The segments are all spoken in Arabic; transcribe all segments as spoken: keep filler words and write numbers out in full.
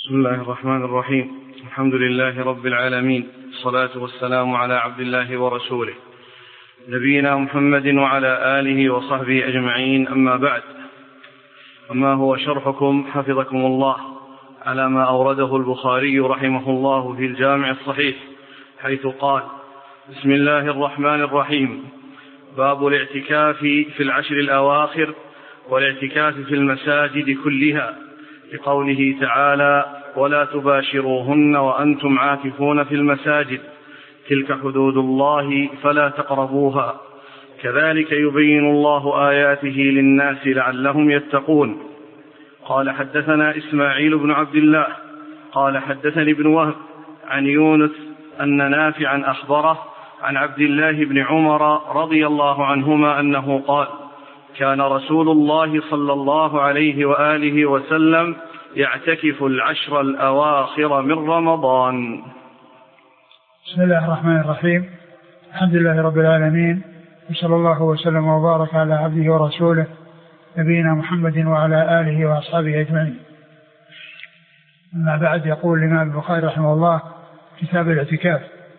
بسم الله الرحمن الرحيم. الحمد لله رب العالمين، الصلاة والسلام على عبد الله ورسوله نبينا محمد وعلى آله وصحبه أجمعين، أما بعد. أما هو شرحكم حفظكم الله على ما أورده البخاري رحمه الله في الجامع الصحيح، حيث قال: بسم الله الرحمن الرحيم. باب الاعتكاف في العشر الأواخر والاعتكاف في المساجد كلها، لقوله تعالى: ولا تباشروهن وأنتم عاكفون في المساجد، تلك حدود الله فلا تقربوها، كذلك يبين الله آياته للناس لعلهم يتقون. قال: حدثنا إسماعيل بن عبد الله قال: حدثني ابن وهب عن يونس أن نافعا أخبره عن عبد الله بن عمر رضي الله عنهما أنه قال: كان رسول الله صلى الله عليه وآله وسلم يعتكف العشر الأواخر من رمضان. بسم الله الرحمن الرحيم. الحمد لله رب العالمين، وصلى الله وسلم وبارك على عبده ورسوله نبينا محمد وعلى آله وأصحابه أجمعين. أما بعد، يقول الإمام البخاري رحمه الله: كتاب الاعتكاف.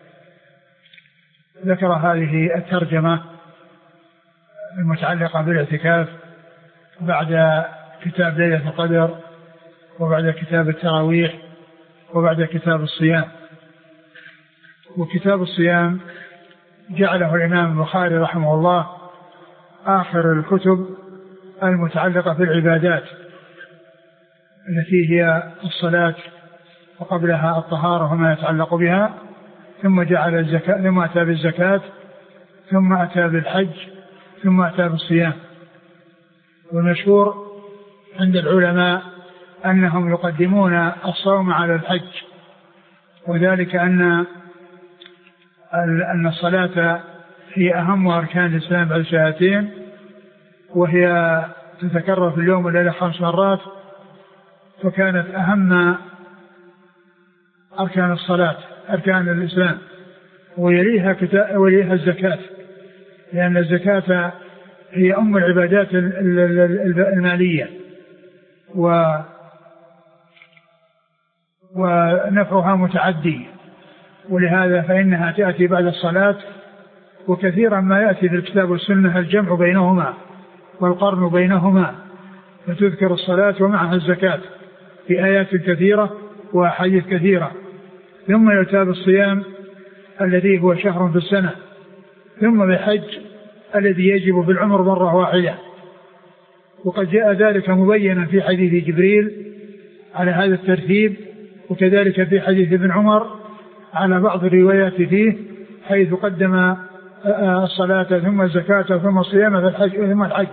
ذكر هذه الترجمة المتعلقة بالاعتكاف بعد كتاب ليلة القدر، وبعد كتاب التراويح، وبعد كتاب الصيام. وكتاب الصيام جعله الإمام البخاري رحمه الله آخر الكتب المتعلقة بالعبادات، التي هي الصلاة، وقبلها الطهارة وما يتعلق بها، ثم جعل الزكاة، ثم أتى بالزكاة، ثم أتى بالحج، ثم أتى بالصيام. والمشهور عند العلماء أنهم يقدمون الصوم على الحج، وذلك أن أن الصلاة هي أهم أركان الإسلام بعد الشهادتين، وهي تتكرر في اليوم والليلة خمس مرات، فكانت أهم أركان الصلاة أركان الإسلام، ويليها وليها الزكاة، لأن الزكاة هي أم العبادات المالية، و ونفعها متعدي، ولهذا فإنها تأتي بعد الصلاة. وكثيرا ما يأتي في الكتاب والسنة الجمع بينهما والقرن بينهما، فتذكر الصلاة ومعها الزكاة في آيات كثيرة وأحاديث كثيرة. ثم يؤتى بالصيام الذي هو شهر في السنة، ثم بالحج الذي يجب بالعمر مرة واحدة. وقد جاء ذلك مبينا في حديث جبريل على هذا الترتيب، وكذلك في حديث ابن عمر على بعض الروايات فيه، حيث قدم الصلاة ثم الزكاة ثم الصيام ثم الحج.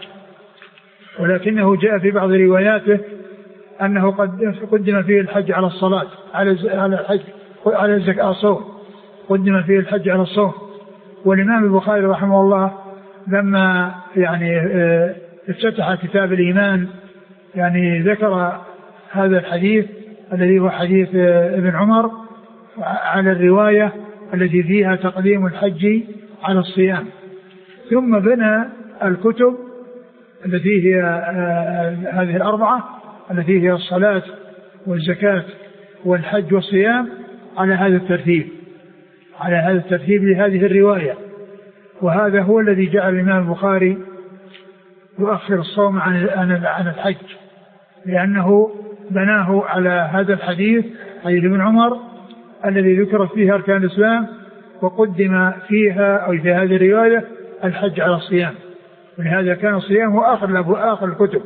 ولكنه جاء في بعض رواياته أنه قد قدم فيه الحج على الصلاة على الحج على الزكاة الصوم، قدم فيه الحج على الصوم. والإمام البخاري رحمه الله لما يعني افتتح كتاب الإيمان يعني ذكر هذا الحديث الذي هو حديث ابن عمر على الرواية التي فيها تقديم الحج على الصيام، ثم بنى الكتب التي هي هذه الأربعة التي هي الصلاة والزكاة والحج والصيام على هذا الترتيب على هذا الترتيب لهذه الرواية. وهذا هو الذي جعل الإمام البخاري يؤخر الصوم عن عن الحج، لأنه بناه على هذا الحديث حديث ابن عمر الذي ذكرت فيه أركان الإسلام، وقدم فيها أو في هذه الرواية الحج على الصيام، ولهذا كان الصيام هو آخر آخر الكتب.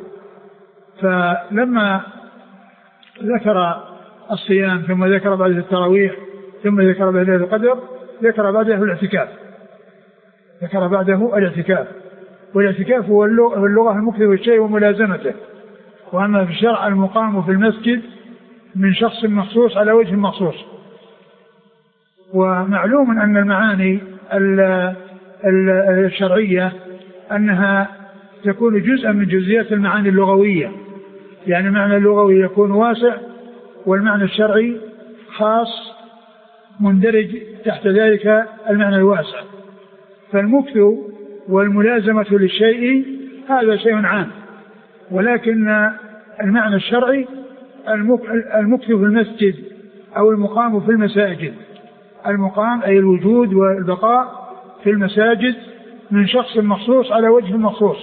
فلما ذكر الصيام ثم ذكر بعد التراويح ثم ذكر بعد القدر ذكر بعده الاعتكاف ذكر بعده الاعتكاف والاعتكاف هو اللغة المكث بالشيء وملازمته. وأما في الشرع المقام في المسجد من شخص مخصوص على وجه مخصوص. ومعلوم أن المعاني الشرعية أنها تكون جزءا من جزئيات المعاني اللغوية، يعني المعنى اللغوي يكون واسع، والمعنى الشرعي خاص مندرج تحت ذلك المعنى الواسع. فالمكث والملازمة للشيء هذا شيء عام، ولكن المعنى الشرعي المكث في المسجد أو المقام في المساجد. المقام أي الوجود والبقاء في المساجد من شخص مخصوص على وجه مخصوص.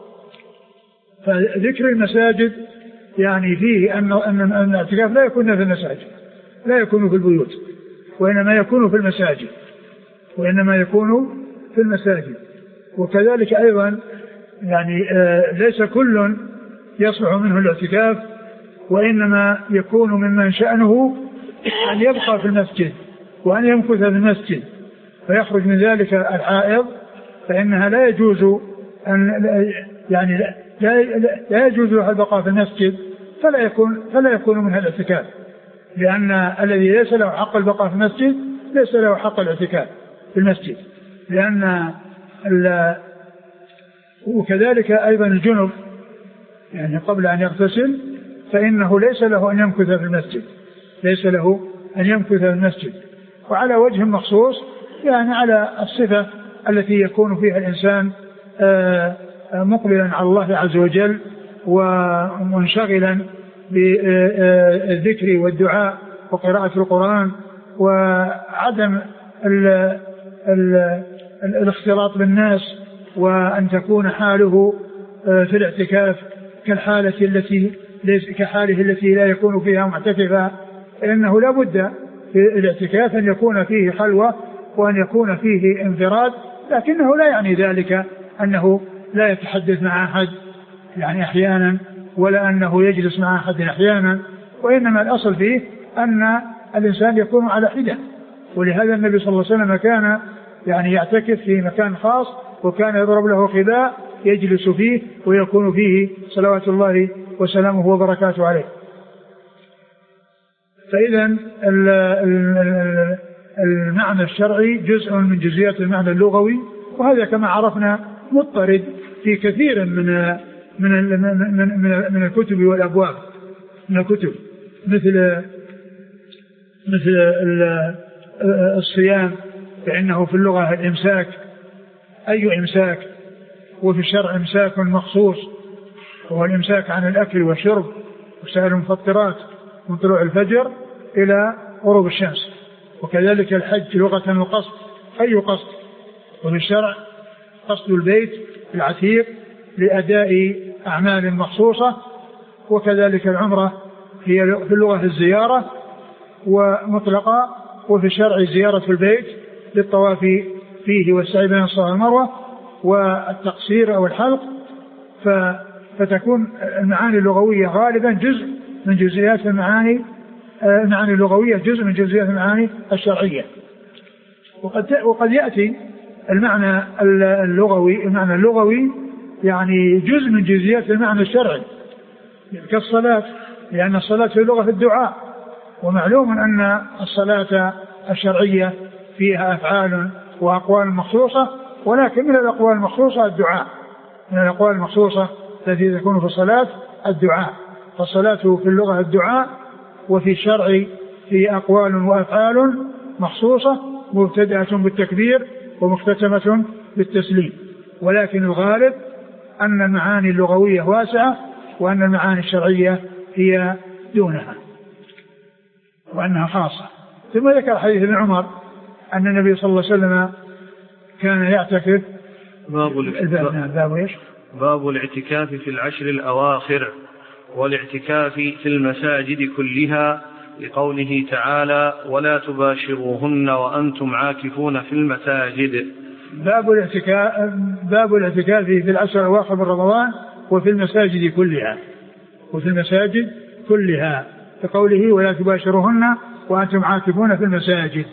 فذكر المساجد يعني فيه أن أن الاعتكاف لا يكون في المساجد، لا يكون في البيوت، وإنما يكون في المساجد، وإنما يكون في المساجد. وكذلك أيضا يعني آه ليس كل يصلح منه الاعتكاف، وإنما يكون ممن شأنه أن يبقى في المسجد وأن يمكث في المسجد، فيخرج من ذلك الحائض، فإنها لا يجوز أن يعني لا, لا يجوز له البقاء في المسجد، فلا يكون فلا يكون منها الاعتكاف، لأن الذي ليس له حق البقاء في المسجد ليس له حق الاعتكاف في المسجد. لأن وكذلك أيضا الجنب يعني قبل أن يغتسل فإنه ليس له أن يمكث في المسجد، ليس له أن يمكث في المسجد، وعلى وجه مخصوص يعني على الصفة التي يكون فيها الإنسان مقبلا على الله عز وجل ومنشغلا بالذكر والدعاء وقراءة القرآن، وعدم ال ال الاختلاط بالناس، وأن تكون حاله في الاعتكاف كالحالة التي كحاله التي لا يكون فيها معتكفا، لأنه لا بد في الاعتكاف أن يكون فيه خلوة وأن يكون فيه انفراد، لكنه لا يعني ذلك أنه لا يتحدث مع أحد يعني أحيانا، ولا أنه يجلس مع أحد أحيانا، وإنما الأصل فيه أن الإنسان يكون على حدة. ولهذا النبي صلى الله عليه وسلم كان يعني يعتكف في مكان خاص، وكان يضرب له خباء يجلس فيه ويكون فيه صلوات الله وسلامه وبركاته عليه. فإذا المعنى الشرعي جزء من جزئيات المعنى اللغوي، وهذا كما عرفنا مضطرد في كثير من من من من, من الكتب والأبواب من الكتب، مثل مثل الصيام، فإنه في اللغة الإمساك، أي إمساك، وفي الشرع إمساك مخصوص، وهو الإمساك عن الأكل والشرب وسائر المفطرات من طلوع الفجر إلى غروب الشمس. وكذلك الحج لغة القصد، أي قصد، وفي الشرع قصد البيت العتيق لأداء أعمال مخصوصة. وكذلك العمرة هي في اللغة الزيارة ومطلقة، وفي الشرع زيارة البيت للطواف فيه والسعي بين الصفا والمروة والتقصير أو الحلق. فتكون المعاني اللغوية غالبا جزء من جزئيات المعاني المعاني اللغوية جزء من جزئيات المعاني الشرعية. وقد وقد يأتي المعنى اللغوي المعنى اللغوي يعني جزء من جزئيات المعنى الشرعي كالصلاة، لأن الصلاة في اللغة الدعاء، ومعلوم أن الصلاة الشرعية فيها أفعال وأقوال مخصوصة، ولكن من الأقوال المخصوصة الدعاء، من الأقوال المخصوصة التي تكون في الصلاة الدعاء. فالصلاة في اللغة الدعاء، وفي الشرع في أقوال وأفعال مخصوصة مبتدأة بالتكبير ومختتمة بالتسليم. ولكن الغالب أن المعاني اللغوية واسعة، وأن المعاني الشرعية هي دونها وأنها خاصة. ثم ذكر حديث ابن عمر أن النبي صلى الله عليه وسلم كان يعتكف. باب الاعتكاف, باب, باب الاعتكاف في العشر الأواخر والاعتكاف في المساجد كلها، لقوله تعالى ولا تباشروهن وأنتم عاكفون في المساجد. باب الاعتكاف باب الاعتكاف في العشر الأواخر من رمضان وفي المساجد كلها وفي المساجد كلها لقوله ولا تباشروهن وأنتم عاكفون في المساجد.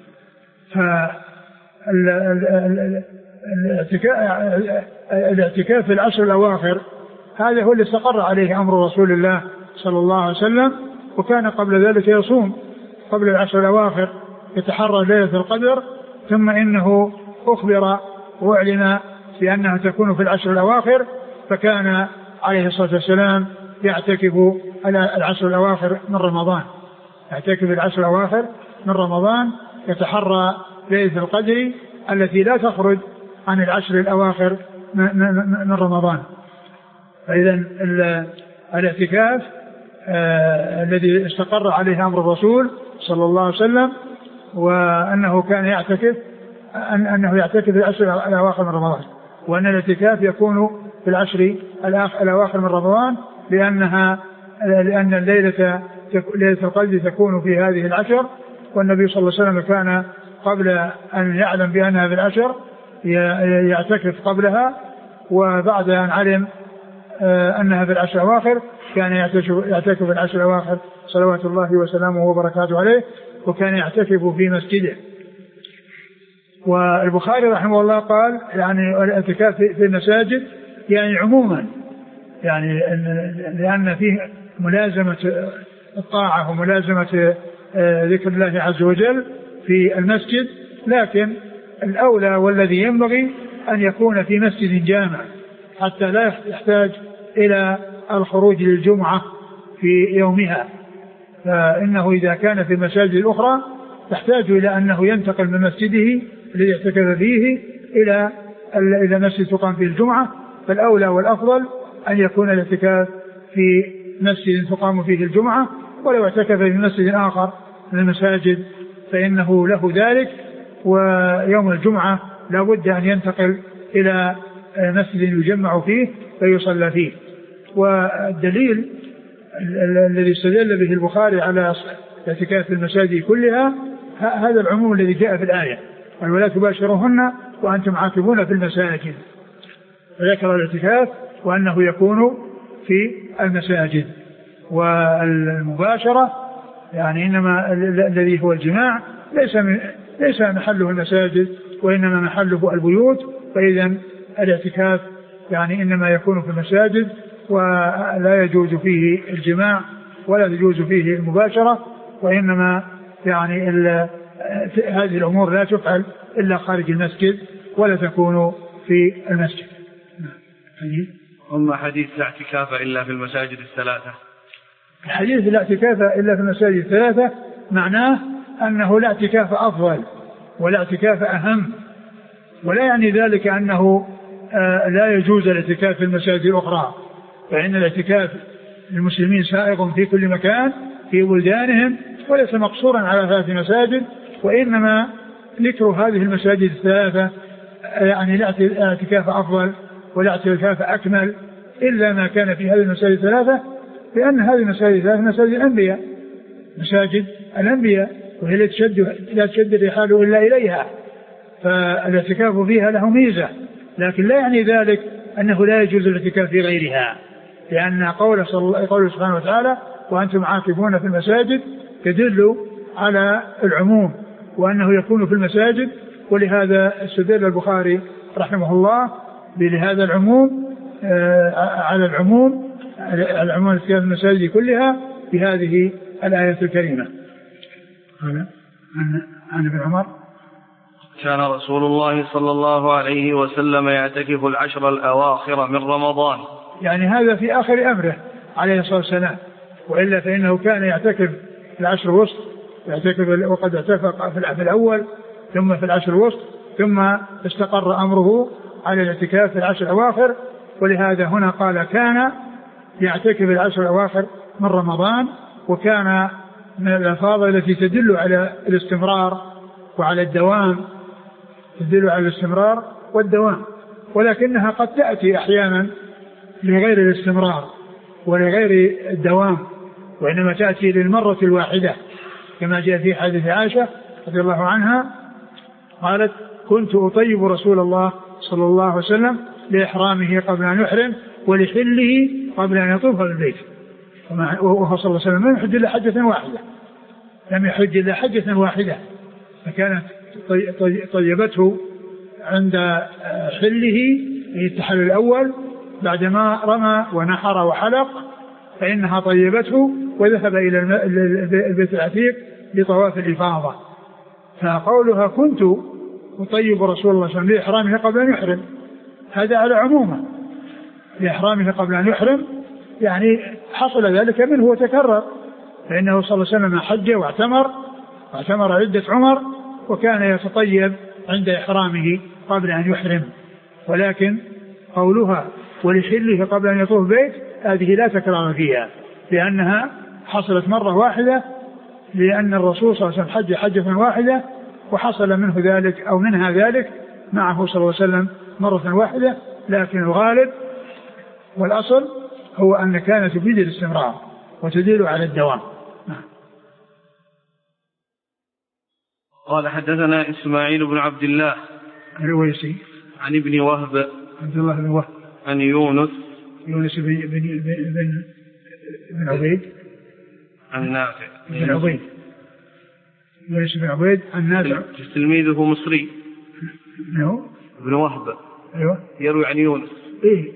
فالاعتكاف في العشر الأواخر هذا هو اللي استقر عليه أمر رسول الله صلى الله عليه وسلم، وكان قبل ذلك يصوم قبل العشر الأواخر يتحرى ليلة القدر، ثم إنه أخبر وأعلن بأنها تكون في العشر الأواخر، فكان عليه الصلاة والسلام يعتكف على العشر الأواخر من رمضان، يعتكف العشر الأواخر من رمضان، يتحرى ليلة القدر التي لا تخرج عن العشر الأواخر من رمضان. فإذا الاعتكاف آه الذي استقر عليه أمر الرسول صلى الله عليه وسلم، وأنه كان يعتكف أن أنه يعتكف في العشر الأواخر من رمضان، وأن الاعتكاف يكون في العشر الأواخر من رمضان، لأنها لأن الليلة ليلة القدر تكون في هذه العشر، والنبي صلى الله عليه وسلم كان قبل أن يعلم بأنها في العشر يعتكف قبلها، وبعد أن علم أنها في العشر الأواخر كان يعتكف في العشر الأواخر صلوات الله وسلامه وبركاته عليه، وكان يعتكف في مسجده. والبخاري رحمه الله قال يعني الاعتكاف في المساجد يعني عموما، يعني لأن فيه ملازمة الطاعة وملازمة ذكر الله عز وجل في المسجد، لكن الأولى والذي ينبغي أن يكون في مسجد جامع حتى لا يحتاج إلى الخروج للجمعة في يومها، فإنه إذا كان في المساجد الأخرى تحتاج إلى أنه ينتقل من مسجده الذي اعتكف فيه إلى إلى مسجد تقام فيه الجمعة، فالأولى والأفضل أن يكون الاعتكاف في مسجد تقام فيه الجمعة، ولو اعتكف في مسجد آخر من المساجد فإنه له ذلك، ويوم الجمعة لا بد أن ينتقل إلى مسجد يجمع فيه فيصلى فيه. والدليل الذي استدل به البخاري على الاعتكاف في المساجد كلها هذا العموم الذي جاء في الآية ولا تباشروهن وأنتم عاكفون في المساجد، فذكر الاعتكاف وأنه يكون في المساجد. والمباشرة يعني إنما الذي هو الجماع ليس ليس محله المساجد وإنما محله البيوت، فإذا الاعتكاف يعني إنما يكون في المساجد ولا يجوز فيه الجماع ولا يجوز فيه المباشرة، وإنما يعني هذه الأمور لا تفعل إلا خارج المسجد ولا تكون في المسجد. أما حديث لا اعتكاف إلا في المساجد الثلاثة، الحديث لا اعتكاف إلا في المساجد الثلاثة معناه أنه لا اعتكاف أفضل ولا اعتكاف أهم، ولا يعني ذلك أنه لا يجوز الاعتكاف في المساجد الأخرى، فإن الاعتكاف للمسلمين سائغ في كل مكان في بلدانهم وليس مقصورا على ثلاث مساجد، وإنما ذكر هذه المساجد الثلاثة يعني لا اعتكاف أفضل ولا اعتكاف أكمل إلا ما كان في هذه المساجد الثلاثة، لأن هذه المساجد الثلاثة مساجد الأنبياء مساجد الأنبياء وهي لا تشد لا تشد الرحال إلا إليها، فالاعتكاف فيها له ميزة، لكن لا يعني ذلك أنه لا يجوز الاعتكاف في غيرها، لأن قوله قوله سبحانه وتعالى وأنتم عاكفون في المساجد يدل على العموم وأنه يكون في المساجد، ولهذا استدل البخاري رحمه الله بهذا العموم على العموم العموم في المساجد كلها بهذه الآية الكريمة. عن ابن عمر كان رسول الله صلى الله عليه وسلم يعتكف العشر الأواخر من رمضان، يعني هذا في آخر أمره عليه الصلاة والسلام، وإلا فإنه كان يعتكف العشر الوسط، يعتكف وقد اعتكف في الأول ثم في العشر الوسط، ثم استقر أمره على الاعتكاف في العشر الأواخر، ولهذا هنا قال كان يعتكف العشر الأواخر من رمضان، وكان من الألفاظ التي تدل على الاستمرار وعلى الدوام، تدل على الاستمرار والدوام، ولكنها قد تأتي أحيانا لغير الاستمرار ولغير الدوام، وإنما تأتي للمرة الواحدة كما جاء في حديث عائشة رضي الله عنها قالت كنت أطيب رسول الله صلى الله عليه وسلم لإحرامه قبل أن يحرم ولحله قبل أن يطوف بالبيت، وهو صلى الله عليه وسلم لم يحج إلا حجة واحدة لم يحج إلا حجة واحدة فكانت طيبته عند حله التحلل الأول بعدما رمى ونحر وحلق، فإنها طيبته وذهب إلى البيت العتيق لطواف الإفاضة. فقولها كنت أطيب رسول الله صلى الله عليه وسلم لإحرامه قبل أن يحرم هذا على عمومه، لإحرامه قبل أن يحرم يعني حصل ذلك منه وتكرر، فإنه صلى الله عليه وسلم حج واعتمر واعتمر عدة عمر وكان يتطيب عند إحرامه قبل أن يحرم، ولكن قولها ولحله قبل أن يطوف بيت هذه لا تكرار فيها، لأنها حصلت مرة واحدة، لأن الرسول صلى الله عليه وسلم حج حجة واحدة وحصل منه ذلك أو منها ذلك معه صلى الله عليه وسلم مرة واحدة، لكن الغالب والأصل هو أن كانت تفيد الاستمرار وتدل على الدوام. قال حدثنا إسماعيل بن عبد الله الرويسي عن ابن وهب عبد الله بن وهب عن يونس يونس بن بن بن بن عبيد عن نافع بن عبيد يونس بن عبيد عن نافع تلميذه مصري. نعم. ابن وهب أيوة يروي عن يونس. إيه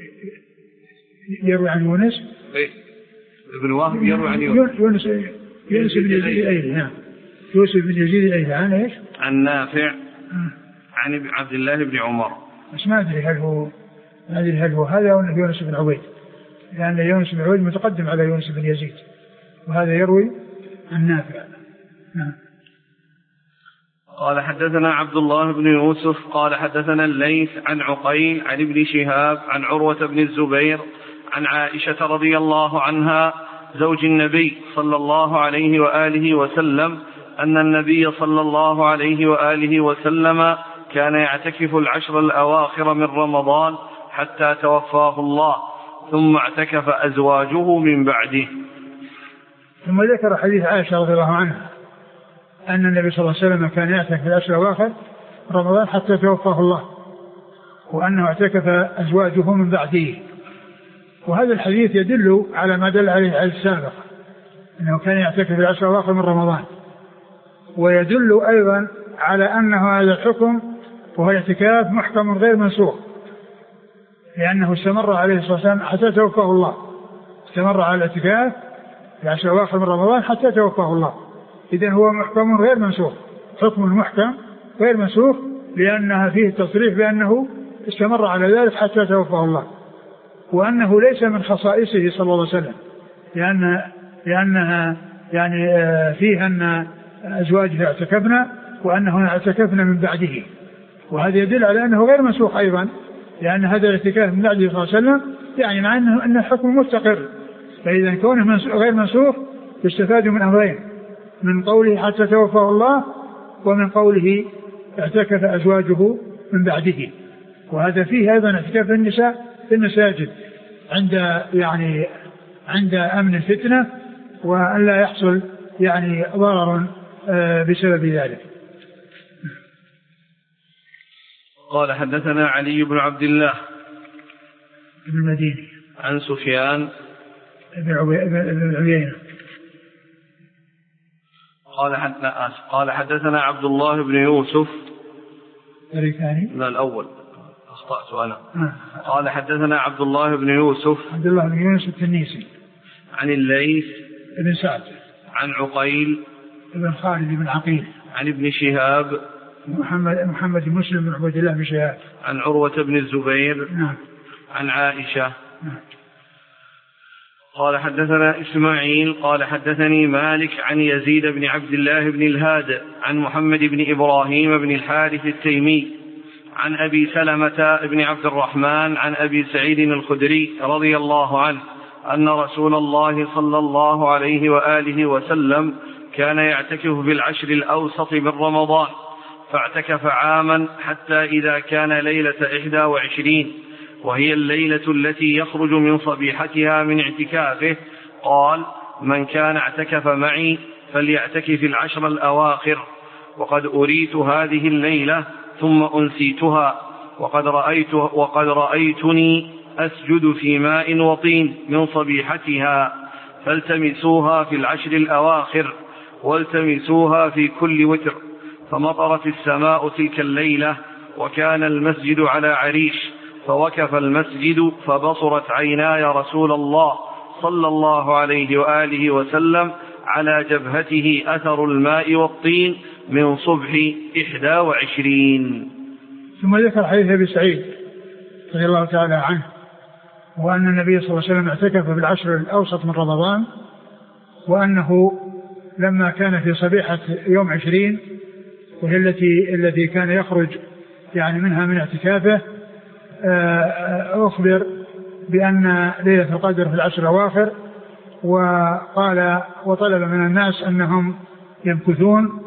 يروي عن يونس. إيه ابن وهب يروي عن يونس. يونس يونس بن يزيد الأيلي. نعم يوسف بن يزيد الأيلي عن إيش؟ عن نافع عن عبد الله بن عمر. بس ما أدري هل هو ما أدري هل هو هذا أو يونس بن عبيد، لأن يونس بن عبيد متقدم على يونس بن يزيد، وهذا يروي عن نافع. نعم. قال حدثنا عبد الله بن يوسف قال حدثنا الليث عن عقيل عن ابن شهاب عن عروة بن الزبير عن عائشة رضي الله عنها زوج النبي صلى الله عليه وآله وسلم أن النبي صلى الله عليه وآله وسلم كان يعتكف العشر الأواخر من رمضان حتى توفاه الله، ثم اعتكف أزواجه من بعده. ثم ذكر حديث عائشة رضي الله عنها أن النبي صلى الله عليه وسلم كان يعتكف العشر الأواخر رمضان حتى توفاه الله، وأنه اعتكف أزواجه من بعده. وهذا الحديث يدل على ما دل عليه السابق، أنه كان يعتكف العشر الأواخر من رمضان، ويدل أيضا على أنه هذا الحكم وهو الاعتكاف محكم غير منسوخ، لأنه استمر عليه الصلاة والسلام حتى توفاه الله، استمر على الاعتكاف العشر الأواخر من رمضان حتى توفاه الله. إذن هو محكم غير منسوخ، حكم محكم غير منسوخ، لأنها فيه التصريح بأنه استمر على ذلك حتى توفاه الله، وأنه ليس من خصائصه صلى الله عليه وسلم، لأن لأنها يعني فيها أن أزواجه اعتكفنا وأنه اعتكفنا من بعده، وهذا يدل على أنه غير منسوخ أيضا، لأن هذا الاعتكاف من بعده صلى الله عليه وسلم يعني مع أنه أن الحكم مستقر. فإذا كونه غير منسوخ يستفاد من أمرين، من قوله حتى توفاه الله، ومن قوله اعتكف أزواجه من بعده. وهذا فيه أيضا اعتكاف النساء في المساجد عند يعني عند أمن الفتنة، وأن لا يحصل يعني ضرر بسبب ذلك. قال حدثنا علي بن عبد الله بن المديني عن سفيان بن عيينة قال حدثنا قال حدثنا عبد الله بن يوسف الثاني لا الأول أخطأت أنا. آه. قال حدثنا عبد الله بن يوسف عبد الله بن يوسف التنيسي عن الليث بن سعد عن عقيل بن خالد بن عقيل عن ابن شهاب محمد محمد بن مسلم بن عبد الله بن شهاب عن عروة بن الزبير نعم. عن عائشة نعم. قال حدثنا إسماعيل قال حدثني مالك عن يزيد بن عبد الله بن الهاد عن محمد بن إبراهيم بن الحارث التيمي عن أبي سلمة بن عبد الرحمن عن أبي سعيد الخدري رضي الله عنه أن رسول الله صلى الله عليه وآله وسلم كان يعتكف بالعشر الأوسط من رمضان، فاعتكف عاما حتى إذا كان ليلة إحدى وعشرين وهي الليلة التي يخرج من صبيحتها من اعتكافه قال: من كان اعتكف معي فليعتكف العشر الأواخر، وقد أريت هذه الليلة ثم أنسيتها، وقد, رأيت وقد رأيتني أسجد في ماء وطين من صبيحتها، فالتمسوها في العشر الأواخر والتمسوها في كل وتر. فمطرت السماء تلك الليلة وكان المسجد على عريش، فوكف المسجد فبصرت عيناي رسول الله صلى الله عليه وآله وسلم على جبهته أثر الماء والطين من صبح إحدى وعشرين. ثم ذكر حديث أبي سعيد رضي الله تعالى عنه، وأن النبي صلى الله عليه وسلم اعتكف بالعشر الأوسط من رمضان، وأنه لما كان في صبيحة يوم عشرين وهي التي التي كان يخرج يعني منها من اعتكافه، أخبر بأن ليلة القدر في العشر الأواخر، وقال وطلب من الناس أنهم يمكثون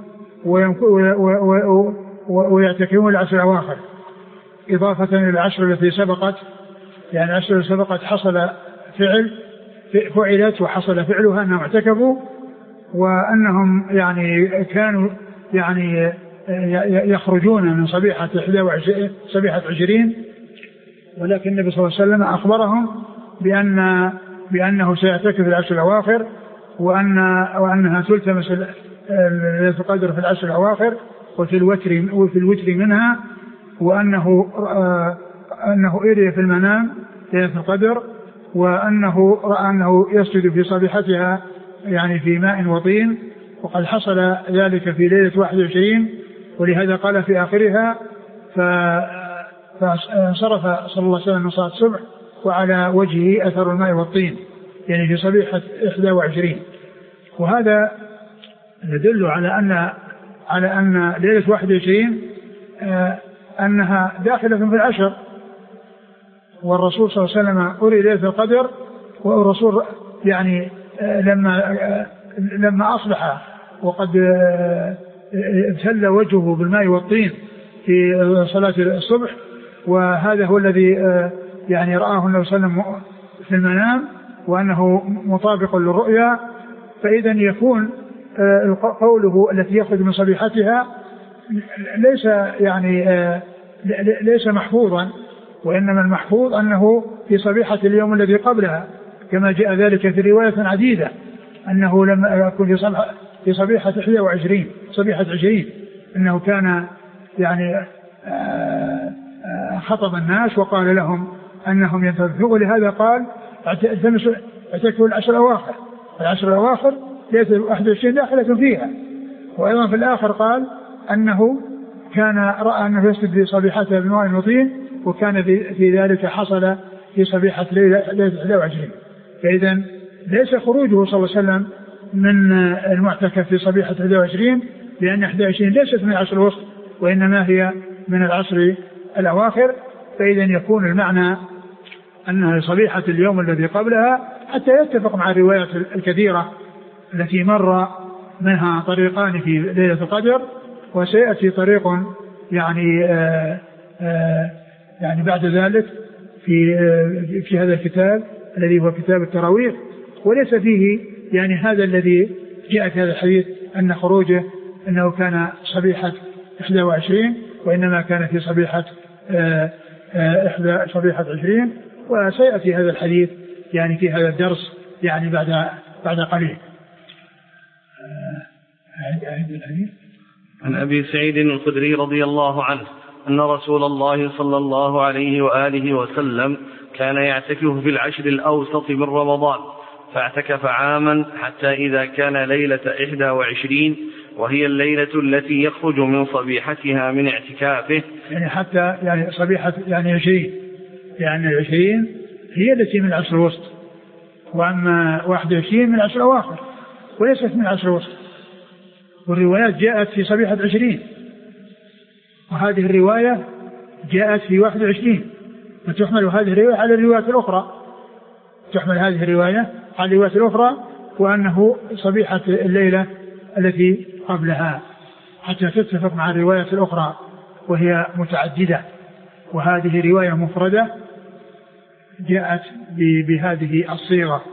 ويعتكفون العشر الأواخر، إضافة إلى العشر التي سبقت، يعني العشر التي سبقت حصل فعل فعلت وحصل فعلها أنهم اعتكفوا، وأنهم يعني كانوا يعني يخرجون من صبيحة صبيحة عشرين، ولكن النبي صلى الله عليه وسلم أخبرهم بأن بأنه سيعتكف العشر الأواخر، وأن وأنها تلتمس ليلة القدر في العشر الأواخر وفي الوتر وفي الوتر منها، وأنه آه أنه أري في المنام ليلة القدر، وأنه رأى أنه يسجد في صبيحتها يعني في ماء وطين، وقد حصل ذلك في ليلة واحد وعشرين، ولهذا قال في آخرها فانصرف صلى الله عليه وسلم من صلاة الصبح وعلى وجهه أثر الماء والطين، يعني في صبيحة إحدى وعشرين. وهذا يدل على أن على أن ليلة واحد وعشرين آه أنها داخلة في العشر، والرسول صلى الله عليه وسلم أري ليلة القدر، والرسول يعني آه لما آه لما أصبح وقد آه ابتل وجهه بالماء والطين في صلاة الصبح، وهذا هو الذي آه يعني رآه النبي صلى الله عليه وسلم في المنام وأنه مطابق للرؤيا، فإذا يكون آه قوله التي يخرج من صبيحتها ليس يعني آه ليس محفوظا، وإنما المحفوظ أنه في صبيحة اليوم الذي قبلها، كما جاء ذلك في رواية عديدة أنه لما يكون في في صبيحة إحدى وعشرين صبيحة عشرين أنه كان يعني آه خطب الناس وقال لهم أنهم ينتظرون، ولهذا قال اعتكفوا العشر الأواخر، العشر الأواخر ليلة واحد وعشرين داخلة فيها. وأيضا في الآخر قال أنه كان رأى أنه يسجد في صبيحته بماء وطين، وكان في ذلك حصل في صبيحة ليلة إحدى وعشرين. فإذا ليس خروجه صلى الله عليه وسلم من المعتكف في صبيحة إحدى وعشرين، لأن إحدى وعشرين ليست من العشر الوسط وإنما هي من العشر الأواخر، فإذا يكون المعنى أنها صبيحة اليوم الذي قبلها، حتى يتفق مع الروايات الكثيرة التي مر منها طريقان في ليلة القدر، وسيأتي طريق يعني آآ آآ يعني بعد ذلك في في هذا الكتاب الذي هو كتاب التراويح، وليس فيه يعني هذا الذي جاء في هذا الحديث أن خروجه أنه كان صبيحة إحدى وعشرين، وإنما كان في صبيحة إحدى صبيحة عشرين، وسيأتي هذا الحديث يعني في هذا الدرس يعني بعد بعد قليل. عن أبي سعيد الخدري رضي الله عنه أن رسول الله صلى الله عليه وآله وسلم كان يعتكف في العشر الأوسط من رمضان، فاعتكف عاما حتى إذا كان ليلة إحدى وعشرين وهي الليلة التي يخرج من صبيحتها من اعتكافه، يعني حتى يعني صبيحة يعني عشرين، يعني العشرين هي التي من العشر الوسط، وأما واحد وعشرين من العشر الأواخر وليست من العشر الوسط. والروايات جاءت في صبيحة عشرين، وهذه الرواية جاءت في واحد وعشرين، وتحمل هذه الرواية على الروايات الأخرى، تحمل هذه الرواية على الروايات الأخرى، وأنه صبيحة الليلة التي قبلها، حتى تتفق مع الروايات الأخرى وهي متعددة. وهذه رواية مفردة جاءت بهذه الصيغة.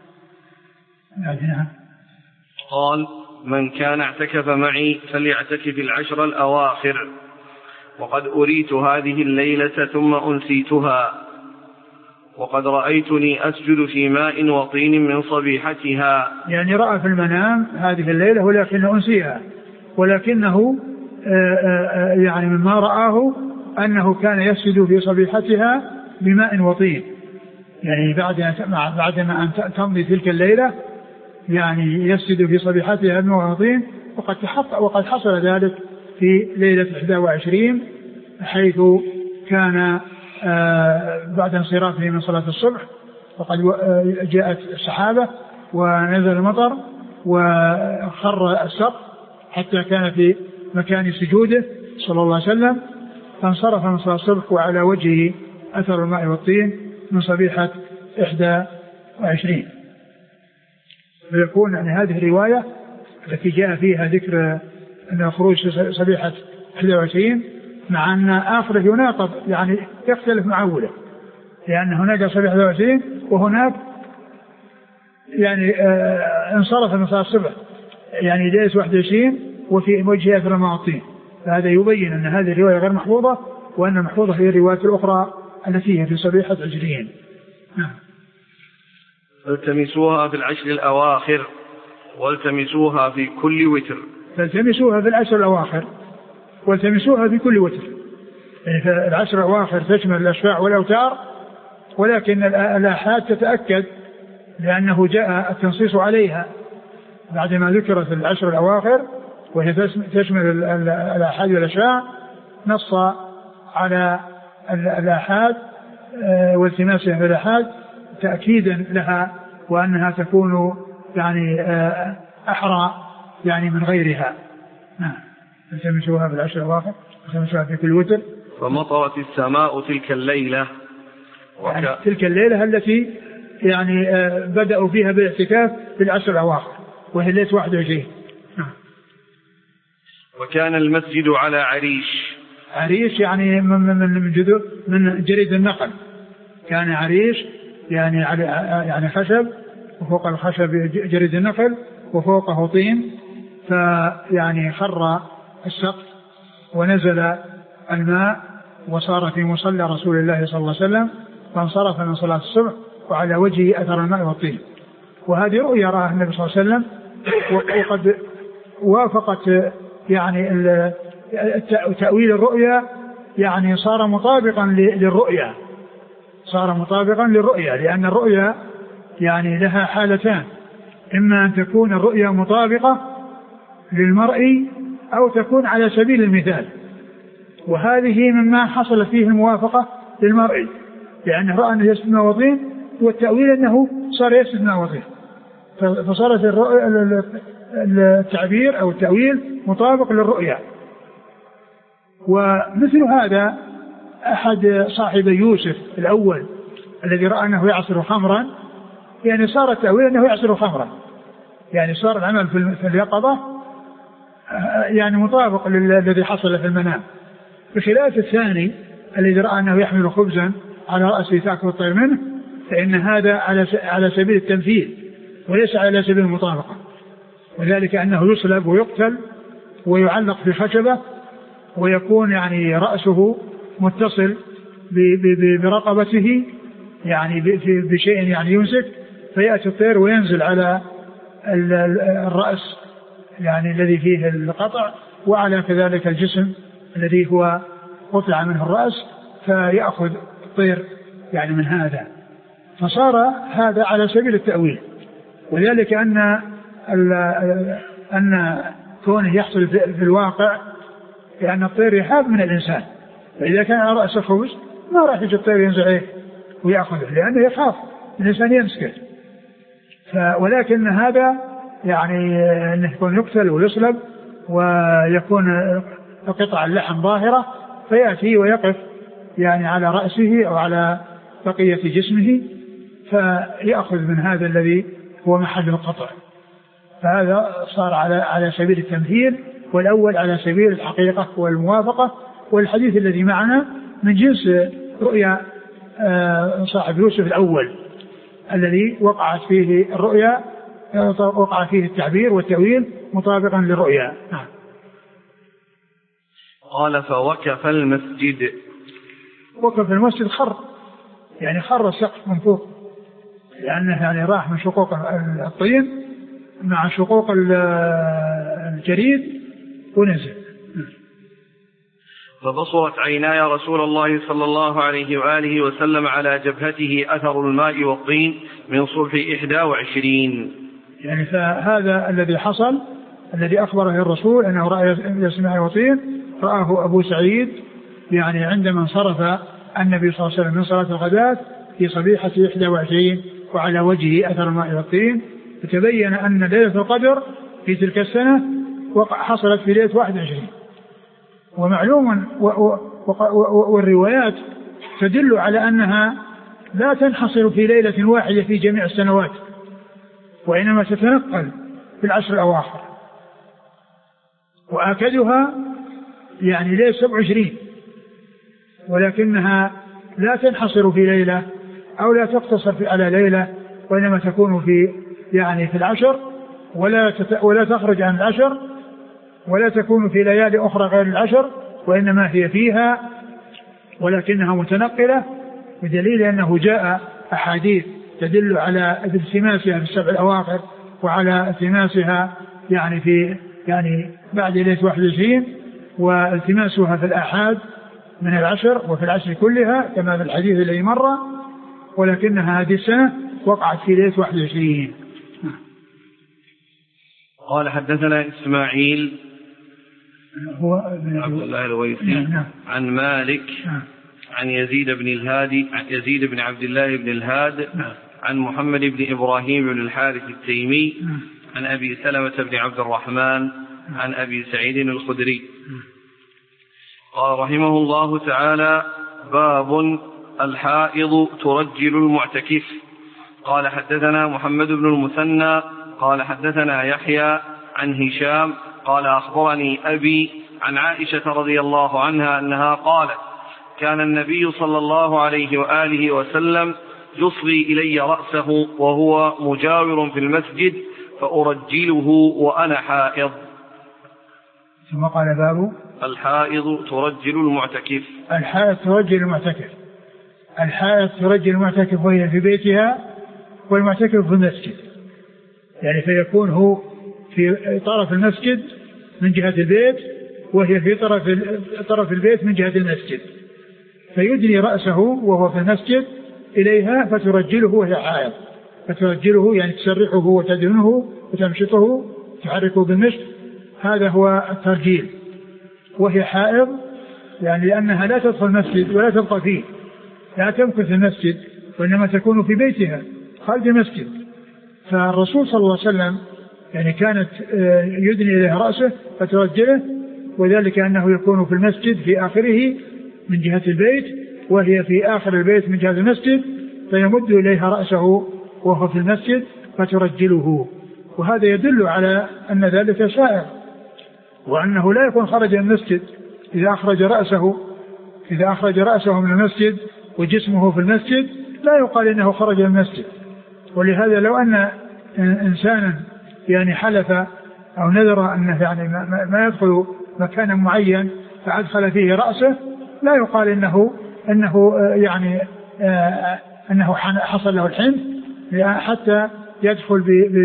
قال: من كان اعتكف معي فليعتكف العشر الأواخر، وقد أريت هذه الليلة ثم أنسيتها، وقد رأيتني أسجد في ماء وطين من صبيحتها. يعني رأى في المنام هذه الليلة ولكنه أنسيها، ولكنه آآ آآ يعني مما رآه أنه كان يسجد في صبيحتها بماء وطين، يعني بعد بعدما أن تمضي تلك الليلة يعني يسجد في صبيحتها بماء وطين. وقد تحقق وقد حصل ذلك في ليلة إحدى وعشرين، حيث كان بعد انصرافه من صلاة الصبح، وقد جاءت السحابة ونزل المطر وخر السقف حتى كان في مكان سجوده صلى الله عليه وسلم، فانصرف من صلاة الصبح وعلى وجهه أثر الماء والطين من صبيحة إحدى وعشرين. فيكون يعني هذه الرواية التي جاء فيها ذكر أن خروج صبيحة إحدى وعشرين مع أن آخره يناقض يعني يختلف مع أوله، لأن هناك صبيحة إحدى وعشرين وهناك يعني آه انصرف من صلاة الصبح يعني ليس واحد وعشرين وفي وجه أثر المعطين. فهذا يبين أن هذه الرواية غير محفوظة، وأن المحفوظة هي الروايات الأخرى التي هي في صبيحة عشرين. نعم. فالتمسوها في العشر الأواخر والتمسوها في كل وتر. فالتمسوها في العشر الأواخر والتمسوها في كل وتر، يعني في العشر الأواخر تشمل الأشفاع والأوتار، ولكن الآحاد تتأكد لأنه جاء التنصيص عليها بعدما ذكرت العشر الأواخر وهي تشمل الآحاد والأشفاع، نص على الآحاد والتماسها في الآحاد تأكيدا لها وأنها تكون يعني أحرى يعني من غيرها. نعم. التمسوها في العشر الأواخر والتمسوها في كل وتر. فمطرت السماء تلك الليلة وك... يعني تلك الليلة التي يعني بدأوا فيها بالاعتكاف في العشر الأواخر وهي ليلة واحد وعشرين. نعم. وكان المسجد على عريش. عريش يعني من من من جذور من جريد النقل. كان عريش يعني على يعني خشب، وفوق الخشب جريد النقل وفوقه طين، فيعني خر السقف ونزل الماء وصار في مصلى رسول الله صلى الله عليه وسلم، فانصرف من صلاة الصبح وعلى وجهه أثر الماء والطين. وهذه رؤيا رآها النبي صلى الله عليه وسلم، وقد وافقت يعني تأويل الرؤيا يعني صار مطابقا للرؤيا صار مطابقا للرؤيا لأن الرؤيا يعني لها حالتان، إما أن تكون الرؤيا مطابقة للمرء أو تكون على سبيل المثال، وهذه مما حصل فيه الموافقة للمرء، لأنه رأى أنه يسجد ماء وطين، والتأويل أنه صار يسجد ماء وطين، فصارت التعبير أو التأويل مطابق للرؤيا. ومثل هذا أحد صاحب يوسف الأول الذي رأى أنه يعصر خمرا، يعني صار التأويل أنه يعصر خمرا، يعني صار العمل في اليقظة يعني مطابق للذي حصل في المنام، بخلاف الثاني الذي رأى أنه يحمل خبزا على رأسه تأكل الطير منه، فإن هذا على سبيل التمثيل وليس على سبيل المطابقة، وذلك أنه يصلب ويقتل ويعلق في خشبة ويكون يعني رأسه متصل برقبته يعني بشيء يعني يمسك، فيأتي الطير وينزل على الرأس يعني الذي فيه القطع، وعلى كذلك الجسم الذي هو قطع منه الرأس، فيأخذ الطير يعني من هذا، فصار هذا على سبيل التأويل. وذلك أن أن كونه يحصل في الواقع لأن الطير يحاب من الإنسان، فإذا كان على رأس الخبز ما راح يجي الطير ينزع ويأخذه لأنه يخاف الإنسان يمسكه، ولكن هذا يعني أنه يكون يقتل ويصلب ويكون قطع اللحم ظاهرة، فيأتي ويقف يعني على رأسه أو على بقية جسمه فيأخذ من هذا الذي هو محل القطع، فهذا صار على على سبيل التمثيل، والأول على سبيل الحقيقة والموافقة. والحديث الذي معنا من جنس رؤيا صاحب يوسف الأول الذي وقعت فيه الرؤيا وقع فيه التعبير والتأويل مطابقا للرؤيا. نعم. قال فوكف المسجد. وكف المسجد خر، يعني خر السقف من فوق، لأنه يعني راح من شقوق الطين مع شقوق الجريد ونزل. فبصرت عيناي رسول الله صلى الله عليه وآله وسلم على جبهته أثر الماء والطين من صبح إحدى وعشرين. يعني فهذا الذي حصل الذي أخبره الرسول أنه رأى يسمع وطين، رآه أبو سعيد يعني عندما انصرف النبي صلى الله عليه وسلم من صلاة الغداة في صبيحة إحدى وعشرين وعلى وجهه أثر الماء والطين، فتبين أن ليلة القدر في تلك السنة حصلت في ليلة واحد وعشرين. ومعلوم والروايات تدل على أنها لا تنحصر في ليلة واحدة في جميع السنوات، وإنما تتنقل في العشر الأواخر. وآكدها يعني ليلة سبع وعشرين، ولكنها لا تنحصر في ليلة أو لا تقتصر في على ليلة، وإنما تكون في يعني في العشر، ولا ولا تخرج عن العشر، ولا تكون في ليالي أخرى غير العشر، وإنما هي فيها، ولكنها متنقلة، بدليل أنه جاء أحاديث تدل على التماسها في السبع الأواخر، وعلى التماسها يعني في يعني بعد ليلة واحد وعشرين، والتماسها في الآحاد من العشر وفي العشر كلها كما في الحديث الذي مر، ولكنها هذه السنة وقعت في ليلة واحد وعشرين. قال حدثنا إسماعيل هو عبد الله الويسي عن مالك عن يزيد بن الهادي عن يزيد بن عبد الله بن الهاد عن محمد بن إبراهيم بن الحارث التيمي عن أبي سلمة بن عبد الرحمن عن أبي سعيد الخدري قال رحمه الله تعالى: باب الحائض ترجل المعتكف. قال حدثنا محمد بن المثنى قال حدثنا يحيى عن هشام قال أخبرني أبي عن عائشة رضي الله عنها أنها قالت: كان النبي صلى الله عليه وآله وسلم يصغي إلي رأسه وهو مجاور في المسجد فأرجله وأنا حائض. ثم قال: باب الحائض ترجل المعتكف. الحائض ترجل المعتكف. الحائض ترجل المعتكف وهي في بيتها، والمعتكف في المسجد، يعني فيكون هو في طرف المسجد من جهة البيت، وهي في طرف طرف البيت من جهة المسجد، فيدني رأسه وهو في المسجد إليها فترجله وهي حائض، فترجله يعني تسرحه وتدهنه وتمشطه تحركه بالمشط، هذا هو الترجيل. وهي حائض يعني لأنها لا تدخل المسجد ولا تبقى فيه، لا تمكث في المسجد، وإنما تكون في بيتها خارج المسجد. فالرسول صلى الله عليه وسلم يعني كانت يدني إليها رأسه فترجله، وذلك أنه يكون في المسجد في آخره من جهة البيت، وهي في آخر البيت من جهة المسجد، فيمد إليها رأسه وهو في المسجد فترجله. وهذا يدل على أن ذلك سائر، وأنه لا يكون خرج من المسجد إذا أخرج رأسه إذا أخرج رأسه من المسجد وجسمه في المسجد لا يقال إنه خرج من المسجد. ولهذا لو أن إنسانا يعني حلف أو نذر أنه يعني ما يدخل مكانا معين فأدخل فيه رأسه، لا يقال إنه أنه يعني أنه حصل له الحنث حتى يدخل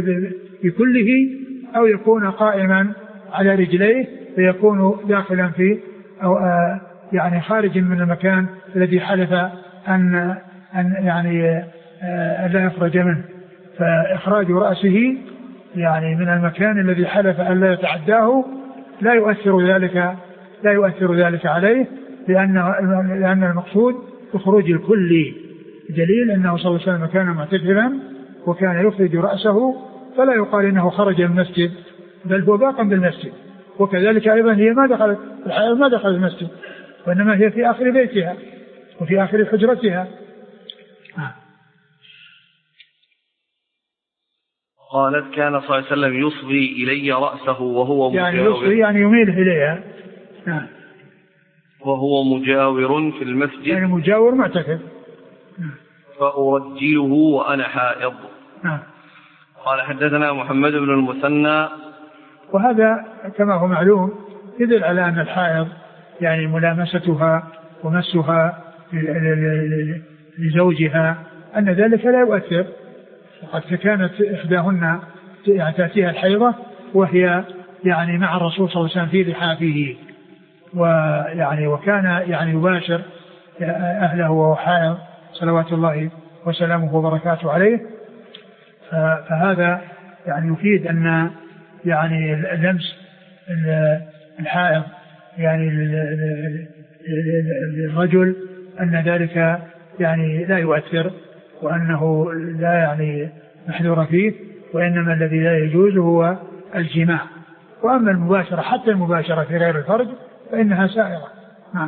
بكله، أو يكون قائما على رجليه فيكون داخلا في أو يعني خارج من المكان الذي حلف أن أن يعني لا يخرج منه. فإخراج رأسه يعني من المكان الذي حلف أن لا يتعداه لا يؤثر ذلك لا يؤثر ذلك عليه، لأن لأن المقصود خروج الكلي، دليل أنه صلى الله عليه وسلم كان معتكفا وكان يخرج رأسه، فلا يقال إنه خرج من المسجد، بل هو باق بالمسجد. وكذلك أيضا هي ما دخلت الحائض ما دخلت المسجد، وإنما هي في آخر بيتها وفي آخر حجرتها. قالت: كان صلى الله عليه وسلم يصغي إلي رأسه وهو مجاور، يعني يصغي يعني يميل إليها، نعم، وهو مجاور في المسجد، يعني مجاور معتكف، فأرجله وأنا حائض. نعم. قال حدثنا محمد بن المثنى. وهذا كما هو معلوم يدل على أن الحائض يعني ملامستها ومسها لزوجها أن ذلك لا يؤثر. وقد كانت إحداهن يعني تأتيها الحيضة وهي يعني مع الرسول صلى الله عليه وسلم في لحافه، ويعني وكان يعني يباشر أهله وهو حائض صلوات الله وسلامه وبركاته عليه. فهذا يعني يفيد أن يعني لمس الحائض يعني للرجل أن ذلك يعني لا يؤثر، وأنه لا يعني محذور فيه، وإنما الذي لا يجوز هو الجماع. وأما المباشرة حتى المباشرة في غير الفرج فإنها سائرة، نعم،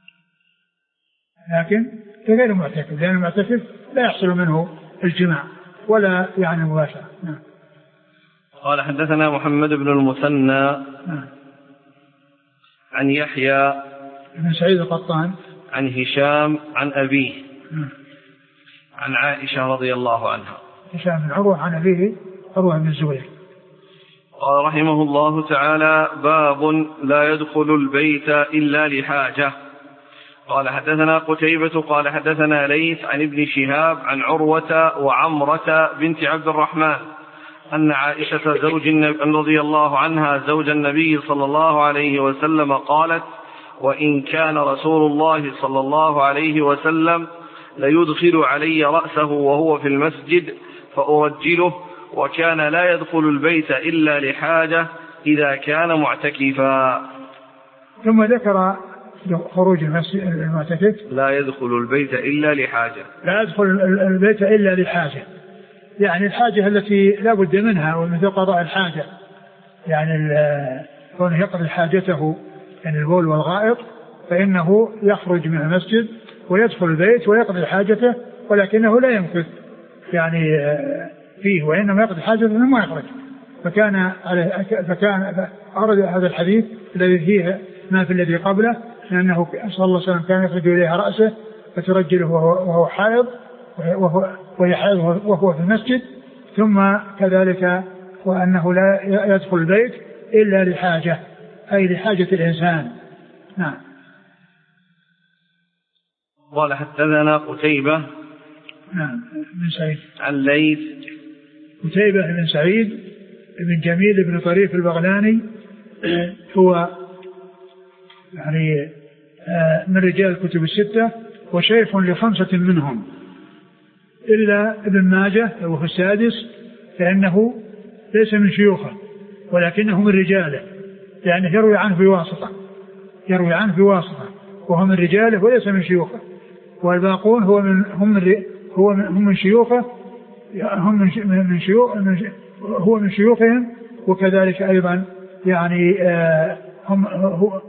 لكن في غير المعتكف، لأن المعتكف لا يحصل منه الجماع، ولا يعني مباشرة. نعم. قال حدثنا محمد بن المثنى نعم. عن يحيى بن سعيد القطان عن هشام عن أبيه نعم. عن عائشة رضي الله عنها. هشام بن عروة عن أبيه عروة بن الزبير. قال رحمه الله تعالى: باب لا يدخل البيت إلا لحاجة. قال حدثنا قتيبة قال حدثنا ليث عن ابن شهاب عن عروة وعمرة بنت عبد الرحمن أن عائشة زوج رضي الله عنها زوج النبي صلى الله عليه وسلم قالت: وإن كان رسول الله صلى الله عليه وسلم ليدخل علي رأسه وهو في المسجد فأرجله، وكان لا يدخل البيت إلا لحاجة إذا كان معتكفا. ثم ذكر خروج المعتكف لا يدخل البيت إلا لحاجة. لا يدخل البيت إلا لحاجة، يعني الحاجة التي لا بد منها، ومثل قضاء الحاجة، يعني كونه يقضي حاجته يعني البول والغائط، فإنه يخرج من المسجد ويدخل البيت ويقضي حاجته، ولكنه لا يمكث يعني فيه، وإنما يقضي حاجته ثم يخرج. فكان فكان أرد هذا الحديث الذي فيه ما في الذي قبله، لأنه صلى الله عليه وسلم كان يخرج إليها رأسه فترجله وهو حائض وهو وهي حائض وهو في المسجد، ثم كذلك وأنه لا يدخل البيت إلا لحاجة، أي لحاجة الإنسان. نعم. قال حدثنا قتيبة نعم بن سعيد عن ليث قتيبة بن سعيد بن جميل بن طريف البغلاني، هو يعني من رجال الكتب الستة وشيخ لخمسة منهم إلا ابن ماجه وهو السادس، فإنه ليس من شيوخه ولكنه من رجاله، يعني يروي عنه بواسطة يروي عنه بواسطة وهو من رجاله وليس من شيوخه، والباقون هو من هم من هو من هم من شيوخه هم من من شيوخ هو من شيوخهم، وكذلك أيضا يعني هم هو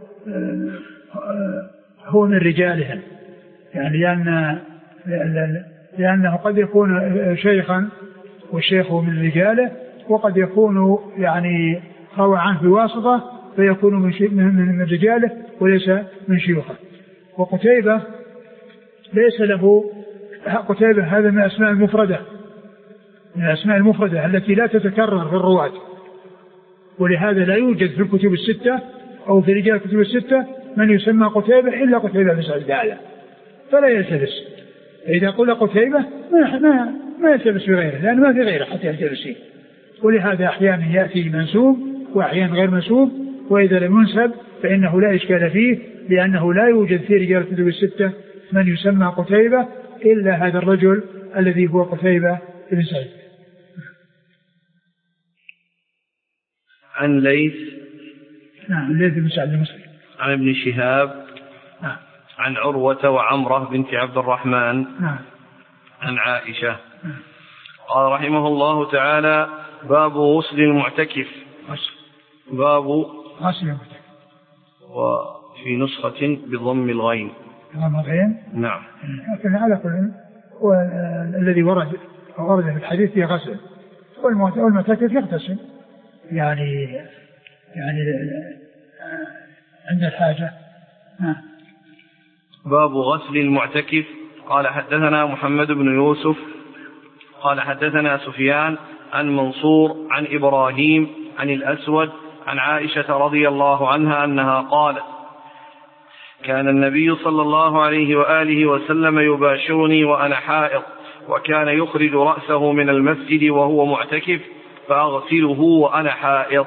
هو من رجالهم، يعني لأن لأنه قد يكون شيخا والشيخ من رجاله، وقد يكون يعني روى عنه بواسطة فيكون من من رجاله وليس من شيوخه. وقتيبة ليس له قتيبة هذا من الأسماء المفردة من الأسماء المفردة التي لا تتكرر في الرواة، ولهذا لا يوجد في الكتب الستة أو في رجال الكتب الستة من يسمى قتيبة إلا قتيبة بن سعيد الأعلى، فلا يلتبس. إذا قل قتيبة ما ما ما يلتبس بغيره، لأن ما في غيره حتى يلتبس فيه. ولهذا أحيانا يأتي منسوب وأحيانا غير منسوب، وإذا لم ينسب فإنه لا إشكال فيه، لأنه لا يوجد في رجال الكتب الستة من يسمى قتيبة إلا هذا الرجل الذي هو قتيبة بن سعيد. عن ليث نعم ليث بن سعد المصري عن ابن شهاب نعم عن عروة وعمرة بنت عبد الرحمن نعم عن عائشة. نعم. قال رحمه الله تعالى: باب غسل المعتكف. باب غسل المعتكف، وفي نسخة بضم الغين. ضم الغين نعم. لكن على كل الذي ورد ورد في الحديث في غسل، والمعتكف يغتسل يعني يعني عند الحاجة. نعم. باب غسل المعتكف. قال حدثنا محمد بن يوسف قال حدثنا سفيان عن منصور عن إبراهيم عن الأسود عن عائشة رضي الله عنها أنها قالت: كان النبي صلى الله عليه وآله وسلم يباشرني وأنا حائض، وكان يخرج رأسه من المسجد وهو معتكف فأغسله وأنا حائض.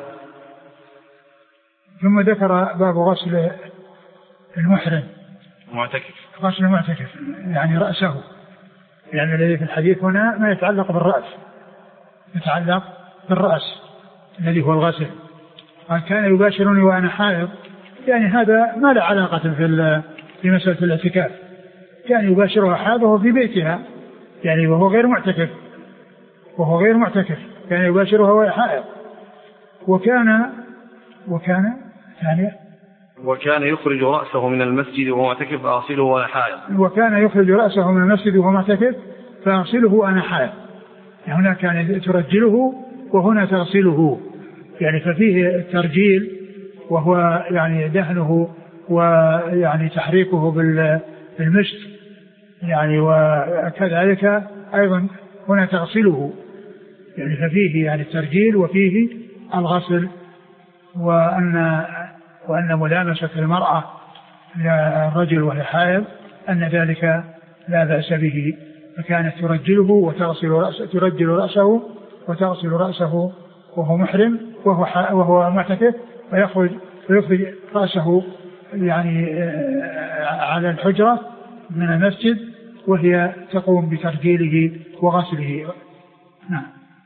ثم ذكر باب غسل المحرم معتكف غسل المعتكف يعني رأسه، يعني الذي في الحديث هنا ما يتعلق بالرأس، يتعلق بالرأس الذي هو الغسل. قال كان يباشرني وأنا حائض، يعني هذا ما له علاقة في في مسألة الاعتكاف، كان يباشرها حائض وهو في بيتها، يعني وهو غير معتكف وهو غير معتكف كان يباشرها وهو حائض. وكان وكان يعني وكان يخرج رأسه من المسجد وهو معتكف فأغسله وأنا حائض. وكان يخرج رأسه من المسجد وهو معتكف فأغسله وأنا حائض، هناك يعني ترجله وهنا تغسله، يعني ففيه الترجيل وهو يعني دهنه ويعني تحريكه بالمشط يعني، وكذلك أيضا هنا تغسله، يعني ففيه يعني الترجيل وفيه الغسل. وأن وأن ملامسة المرأة للرجل وهي حائض أن ذلك لا بأس به، فكانت ترجله وتغسل رأسه ترجل رأسه وتغسل رأسه وهو محرم وهو وهو معتكف، ويخرج ويخرج رأسه يعني على الحجرة من المسجد وهي تقوم بترجيله وغسله. نعم.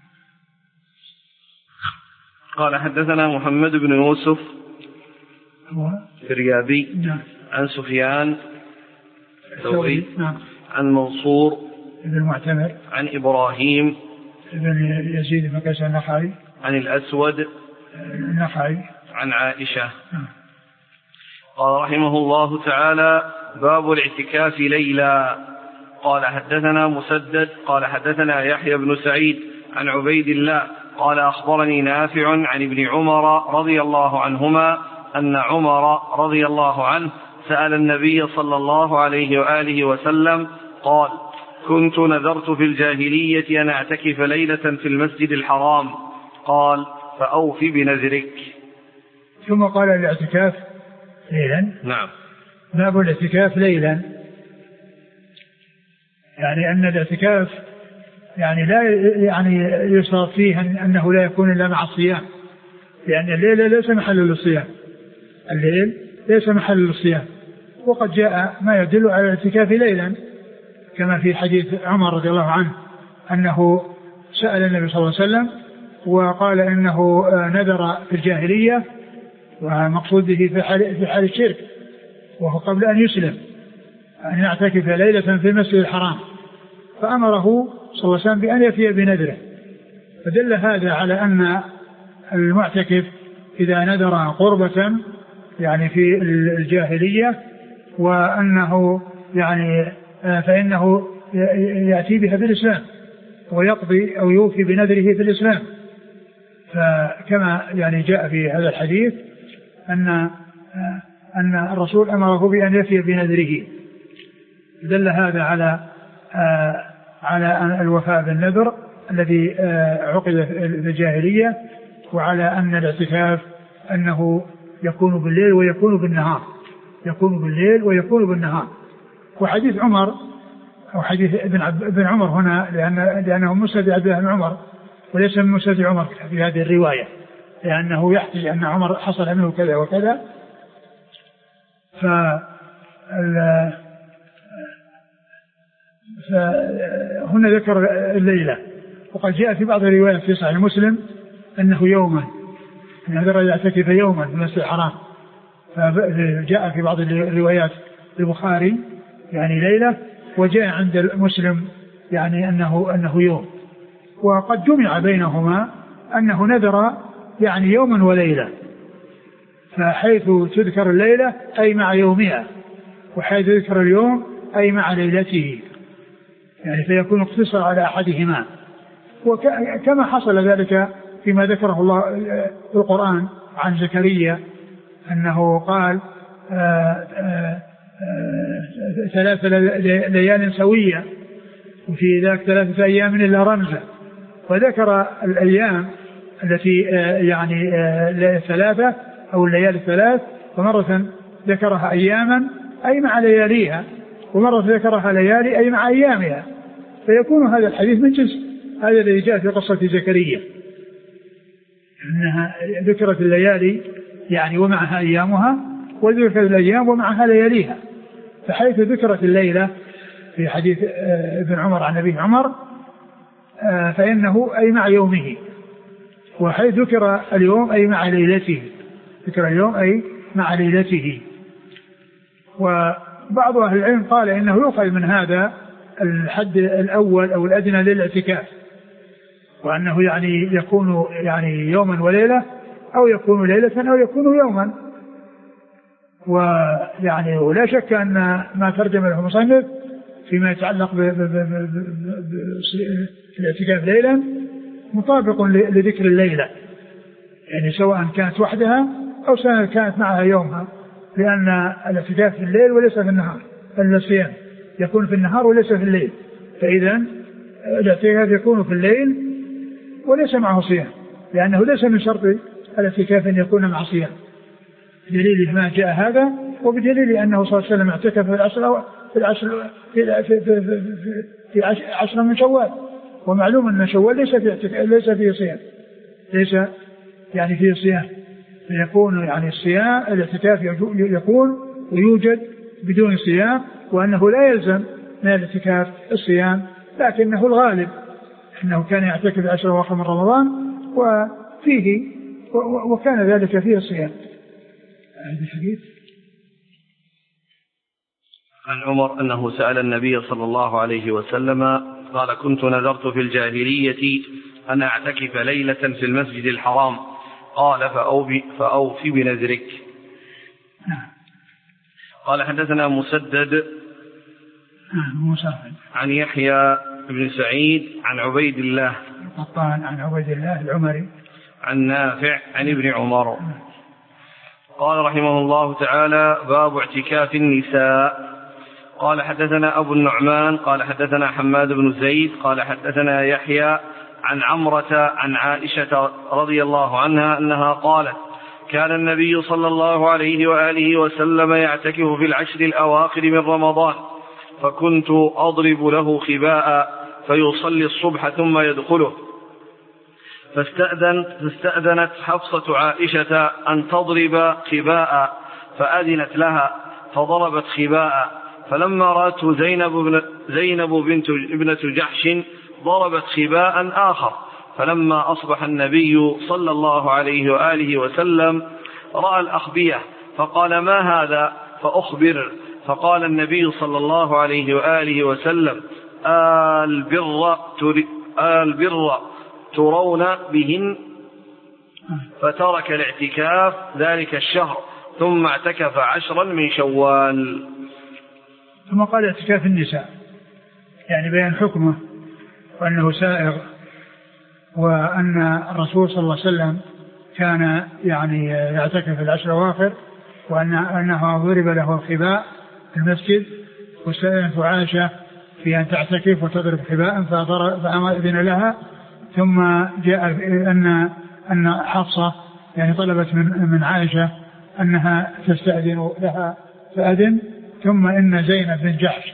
قال حدثنا محمد بن يوسف الريابي نعم. عن سفيان الثوري نعم. عن منصور بن المعتمر عن إبراهيم بن يزيد بن قيس النخعي عن الأسود النخعي عن عائشة. نعم. قال رحمه الله تعالى: باب الاعتكاف ليلا. قال حدثنا مسدد قال حدثنا يحيى بن سعيد عن عبيد الله قال أخبرني نافع عن ابن عمر رضي الله عنهما أن عمر رضي الله عنه سأل النبي صلى الله عليه وآله وسلم قال: كنت نذرت في الجاهلية أن أعتكف ليلة في المسجد الحرام. قال: فأوف بنذرك. ثم قال الاعتكاف ليلا. نعم. باب الاعتكاف ليلا، يعني أن الاعتكاف يعني لا يعني يشرط فيه أنه لا يكون إلا مع الصيام، لأن الليل ليس محل للصيام، الليل ليس محل للصيام. وقد جاء ما يدل على الاعتكاف ليلا كما في حديث عمر رضي الله عنه أنه سأل النبي صلى الله عليه وسلم وقال إنه نذر في الجاهلية، ومقصود به في حال, في حال الشرك وهو قبل أن يسلم، أن يعتكف ليلة في المسجد الحرام، فأمره صلى الله عليه وسلم بأن يفي بنذره. فدل هذا على أن المعتكف إذا نذر قربة يعني في الجاهلية وأنه يعني فإنه يأتي بها في الإسلام ويقضي أو يوفي بنذره في الإسلام. فكما يعني جاء في هذا الحديث أن أن الرسول أمره بأن يفي بنذره، دل هذا على على الوفاء بالنذر الذي عقد في الجاهلية، وعلى أن الاعتكاف أنه يكون بالليل ويكون بالنهار، يكون بالليل ويكون بالنهار. وحديث عمر أو حديث ابن, ابن عمر هنا لأن لأنه مسند عبد الله بن عمر وليس من مسند عمر في هذه الرواية، لأنه يحكي أن عمر حصل منه كذا وكذا. فهنا ذكر الليلة، وقد جاء في بعض الروايات في صحيح مسلم أنه يوما، أن هذا يعتكف يوما في المسجد الحرام. فجاء في بعض الروايات البخاري يعني ليلة، وجاء عند مسلم يعني أنه أنه يوم. وقد جمع بينهما أنه نذر يعني يوما وليلة، فحيث تذكر الليلة أي مع يومها، وحيث يذكر اليوم أي مع ليلته، يعني فيكون اقتصر على أحدهما. وكما حصل ذلك فيما ذكره الله في القرآن عن زكريا أنه قال آآ آآ ثلاث ليال سوية، وفي ذلك ثلاثة أيام إلا رمزة، وذكر الأيام التي يعني ثلاثة أو الليالي الثلاث، ومرة ذكرها أياما أي مع لياليها، ومرة ذكرها ليالي أي مع أيامها، فيكون هذا الحديث من جنس هذا الذي جاء في قصة زكريا، أنها ذكرت الليالي يعني ومعها أيامها، وذكرت الأيام ومعها لياليها. فحيث ذكرت الليلة في حديث ابن عمر عن أبي عمر فإنه أي مع يومه، وحيث ذكر اليوم أي مع ليلته، ذكر اليوم أي مع ليلته. وبعض أهل العلم قال إنه يؤخذ من هذا الحد الأول أو الأدنى للاعتكاف، وأنه يعني يكون يعني يوما وليلة، أو يكون ليلة، أو يكون يوما. ويعني ولا شك أن ما ترجم له المصنف فيما يتعلق بالاعتكاف ليلا مطابق لذكر الليلة، يعني سواء كانت وحدها أو سواء كانت معها يومها، لأن الاعتكاف في الليل وليس في النهار، الصيام يكون في النهار وليس في الليل، فإذا الاعتكاف يكون في الليل وليس معه صيام، لأنه ليس من شرط الاعتكاف أن يكون مع صيام، بدليل ما جاء هذا، وبدليل أنه صلى الله عليه وسلم اعتكف في العشر في العشر في, في, في, في, في عشر من شوال، ومعلوم أن شوال ليس في ليس فيه صيام، ليس يعني فيه صيام، فيكون يعني الصيام الاعتكاف يكون ويوجد بدون صيام، وأنه لا يلزم من الاعتكاف الصيام، لكنه الغالب أنه كان يعتكف العشر الأواخر من رمضان وفيه وكان ذلك فيه الصيام. هذا الحديث عن عمر أنه سأل النبي صلى الله عليه وسلم قال كنت نذرت في الجاهلية أن أعتكف ليلة في المسجد الحرام، قال فأوفي, فأوفي بنذرك. قال حدثنا مسدد عن يحيى بن سعيد عن عبيد الله القطان عن عبيد الله العمري عن نافع عن ابن عمر قال رحمه الله تعالى باب اعتكاف النساء. قال حدثنا أبو النعمان قال حدثنا حماد بن زيد قال حدثنا يحيى عن عمرة عن عائشة رضي الله عنها أنها قالت كان النبي صلى الله عليه وآله وسلم يعتكف في العشر الأواخر من رمضان، فكنت أضرب له خباء فيصلي الصبح ثم يدخله، فاستأذن فاستأذنت حفصة عائشة أن تضرب خباء فأذنت لها فضربت خباء، فلما رأته زينب, بن زينب بنت ابنة جحش ضربت خباء آخر، فلما أصبح النبي صلى الله عليه وآله وسلم رأى الأخبية فقال ما هذا فأخبر، فقال النبي صلى الله عليه وآله وسلم البر, البر ترون بهن، فترك الاعتكاف ذلك الشهر ثم اعتكف عشرا من شوال. ثم قال اعتكاف النساء يعني بيان حكمه وأنه سائغ، وأن الرسول صلى الله عليه وسلم كان يعني يعتكف العشر الأواخر، وأن أنه ضرب له الخباء في المسجد، واستأذنت عائشة في أن تعتكف وتضرب خباء فأذن لها، ثم جاء أن أن حفصة يعني طلبت من من عائشة أنها تستأذن لها فأذن، ثم إن زينب بن جحش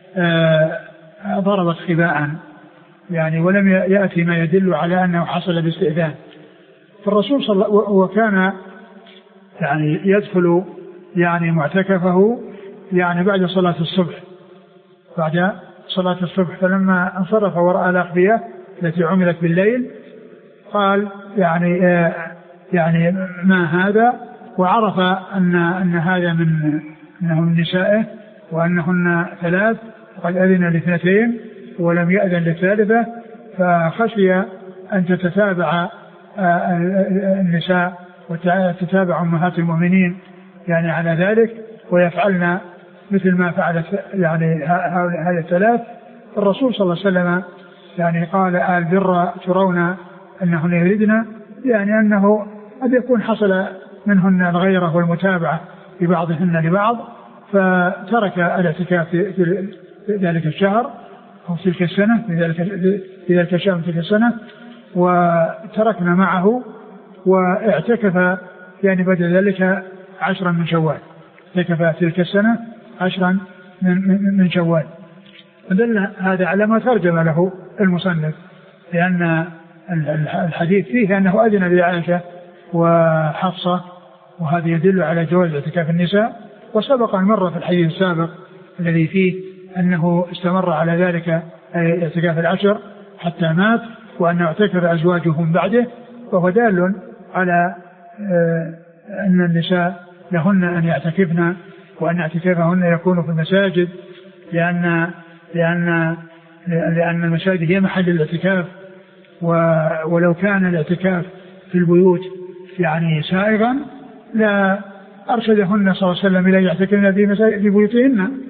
ضربت خباء يعني ولم يأتي ما يدل على أنه حصل باستئذان. فالرسول صلى الله عليه وسلم وكان يعني يدخل يعني معتكفه يعني بعد صلاة الصبح بعد صلاة الصبح فلما انصرف ورأى الأخبية التي عملت بالليل قال يعني يعني ما هذا، وعرف أن أن هذا من أنه من نسائه وأنهن ثلاث وقد أذن لاثنتين ولم يأذن للثالثة، فخشي أن تتتابع النساء وتتابع أمهات المؤمنين يعني على ذلك ويفعلن مثل ما فعلت يعني هذه الثلاث. الرسول صلى الله عليه وسلم يعني قال البر ترون أنهن يريدن، يعني أنه قد يكون حصل منهن الغيرة والمتابعة لبعضهن لبعض، فترك الاعتكاف في ذلك الشهر أو تلك السنة في ذلك في ذلك الشهر تلك السنة، وتركنا معه واعتكف يعني بدل ذلك عشرا من شوال، اعتكف تلك السنة عشرا من من شوال. فدل هذا على ما ترجم له المصنف، لأن الحديث فيه أنه أذن لعائشة وحفصة، وهذا يدل على جواز اعتكاف النساء. وسبق أن مر في الحديث السابق الذي فيه أنه استمر على ذلك اعتكاف العشر حتى مات، وأنه اعتكف أزواجهم بعده، وهو دال على أن النساء لهن أن يعتكفن، وأن اعتكافهن يكون في المساجد، لأن لأن لأن المساجد هي محل الاعتكاف، ولو كان الاعتكاف في البيوت يعني سائغا لا أرشدهن صلى الله عليه وسلم إلى يعتكفن في بيوتهن،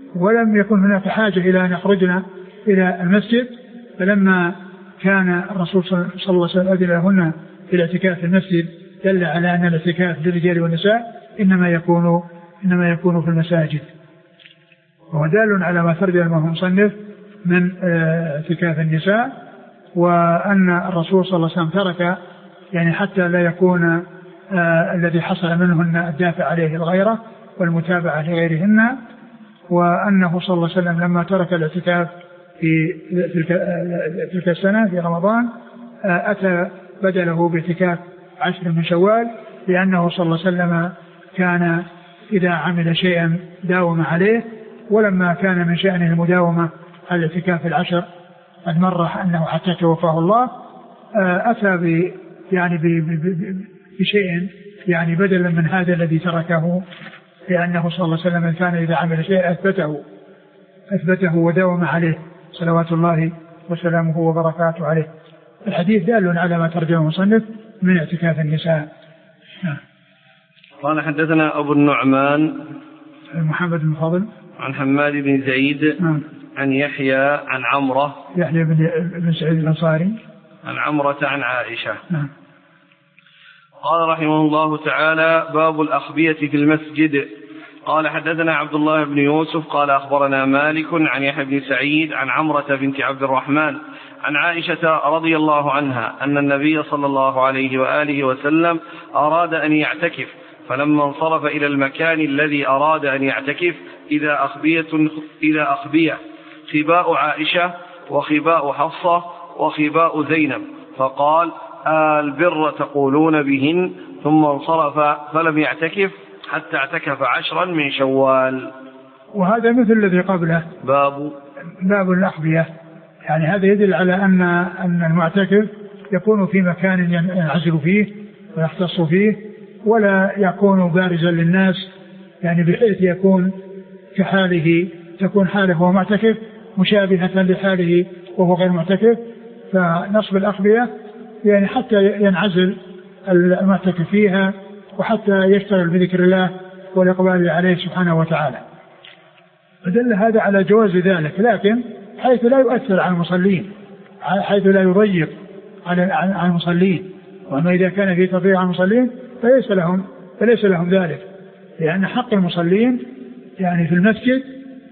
ولم يكن هناك حاجة إلى أن يخرجنا إلى المسجد. فلما كان الرسول صلى الله عليه وسلم أذن لهن في الاعتكاف في المسجد دل على أن الاعتكاف للرجال والنساء إنما يكون إنما يكون في المساجد. وهو دال على ما ترجمه المصنف من اعتكاف النساء، وأن الرسول صلى الله عليه وسلم ترك يعني حتى لا يكون آه الذي حصل منهن الدافع عليه الغيرة والمتابعة لغيرهن، وأنه صلى الله عليه وسلم لما ترك الاعتكاف في تلك السنة في رمضان آه أتى بدله باعتكاف عشر من شوال، لأنه صلى الله عليه وسلم كان إذا عمل شيئا داوم عليه، ولما كان من شأنه المداومة على الاعتكاف العشر قد مر أنه حتى توفاه الله آه أتى ب يعني بشيء يعني بدلا من هذا الذي تركه، لأنه صلى الله عليه وسلم كان إذا عمل شيء أثبته أثبته وداوم عليه صلوات الله وسلامه وبركاته عليه. الحديث دال على ما ترجمه المصنف من اعتكاف النساء. قال حدثنا أبو النعمان محمد بن فضل عن حماد بن زيد نعم. عن يحيى عن عمرة يحيى بن سعيد الأنصاري عن عمرة عن عائشة نعم. قال رحمه الله تعالى: باب الأخبية في المسجد. قال حدثنا عبد الله بن يوسف قال أخبرنا مالك عن يحيى بن سعيد عن عمرة بنت عبد الرحمن عن عائشة رضي الله عنها أن النبي صلى الله عليه وآله وسلم أراد أن يعتكف، فلما انصرف إلى المكان الذي أراد أن يعتكف إذا أخبية, إذا أخبية خباء عائشة وخباء حفصة وخباء زينب، فقال: البر تقولون بهن، ثم انصرف فلم يعتكف حتى اعتكف عشرا من شوال. وهذا مثل الذي قبله باب باب الأخبية، يعني هذا يدل على أن أن المعتكف يكون في مكان ينعزل فيه ويختص فيه، ولا يكون بارزا للناس، يعني بحيث يكون كحاله تكون حاله وهو معتكف مشابهة لحاله وهو غير معتكف. فنصب الأخبية يعني حتى ينعزل المعتكف فيها، وحتى يشتغل بذكر الله والإقبال عليه سبحانه وتعالى. فدل هذا على جواز ذلك، لكن حيث لا يؤثر على المصلين، حيث لا يضيق على المصلين. وأما إذا كان في تضييق على المصلين فليس لهم فليس لهم ذلك، لأن حق المصلين يعني في المسجد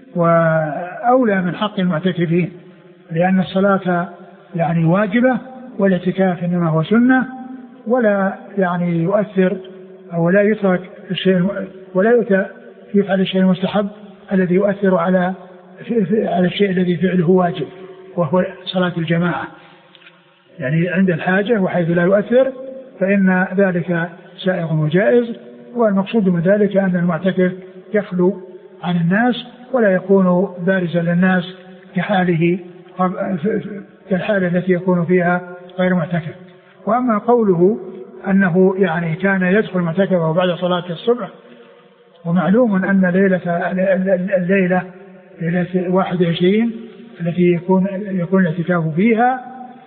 وأولى من حق المعتكفين، لأن الصلاة يعني واجبة والاعتكاف إنما هو سنة، ولا يعني يؤثر أو لا يترك الشيء ولا يؤتى يفعل الشيء المستحب الذي يؤثر على على الشيء الذي فعله واجب، وهو صلاة الجماعة. يعني عند الحاجة وحيث لا يؤثر فإن ذلك سائغ وجائز، والمقصود من ذلك أن المعتكف يخلو عن الناس ولا يكون بارزا للناس كحاله كالحالة التي يكون فيها غير معتكف. وأما قوله أنه يعني كان يدخل معتكفه بعد صلاة الصبح، ومعلوم أن ليلة الليلة ليلة واحد وعشرين التي يكون يكون الاعتكاف فيها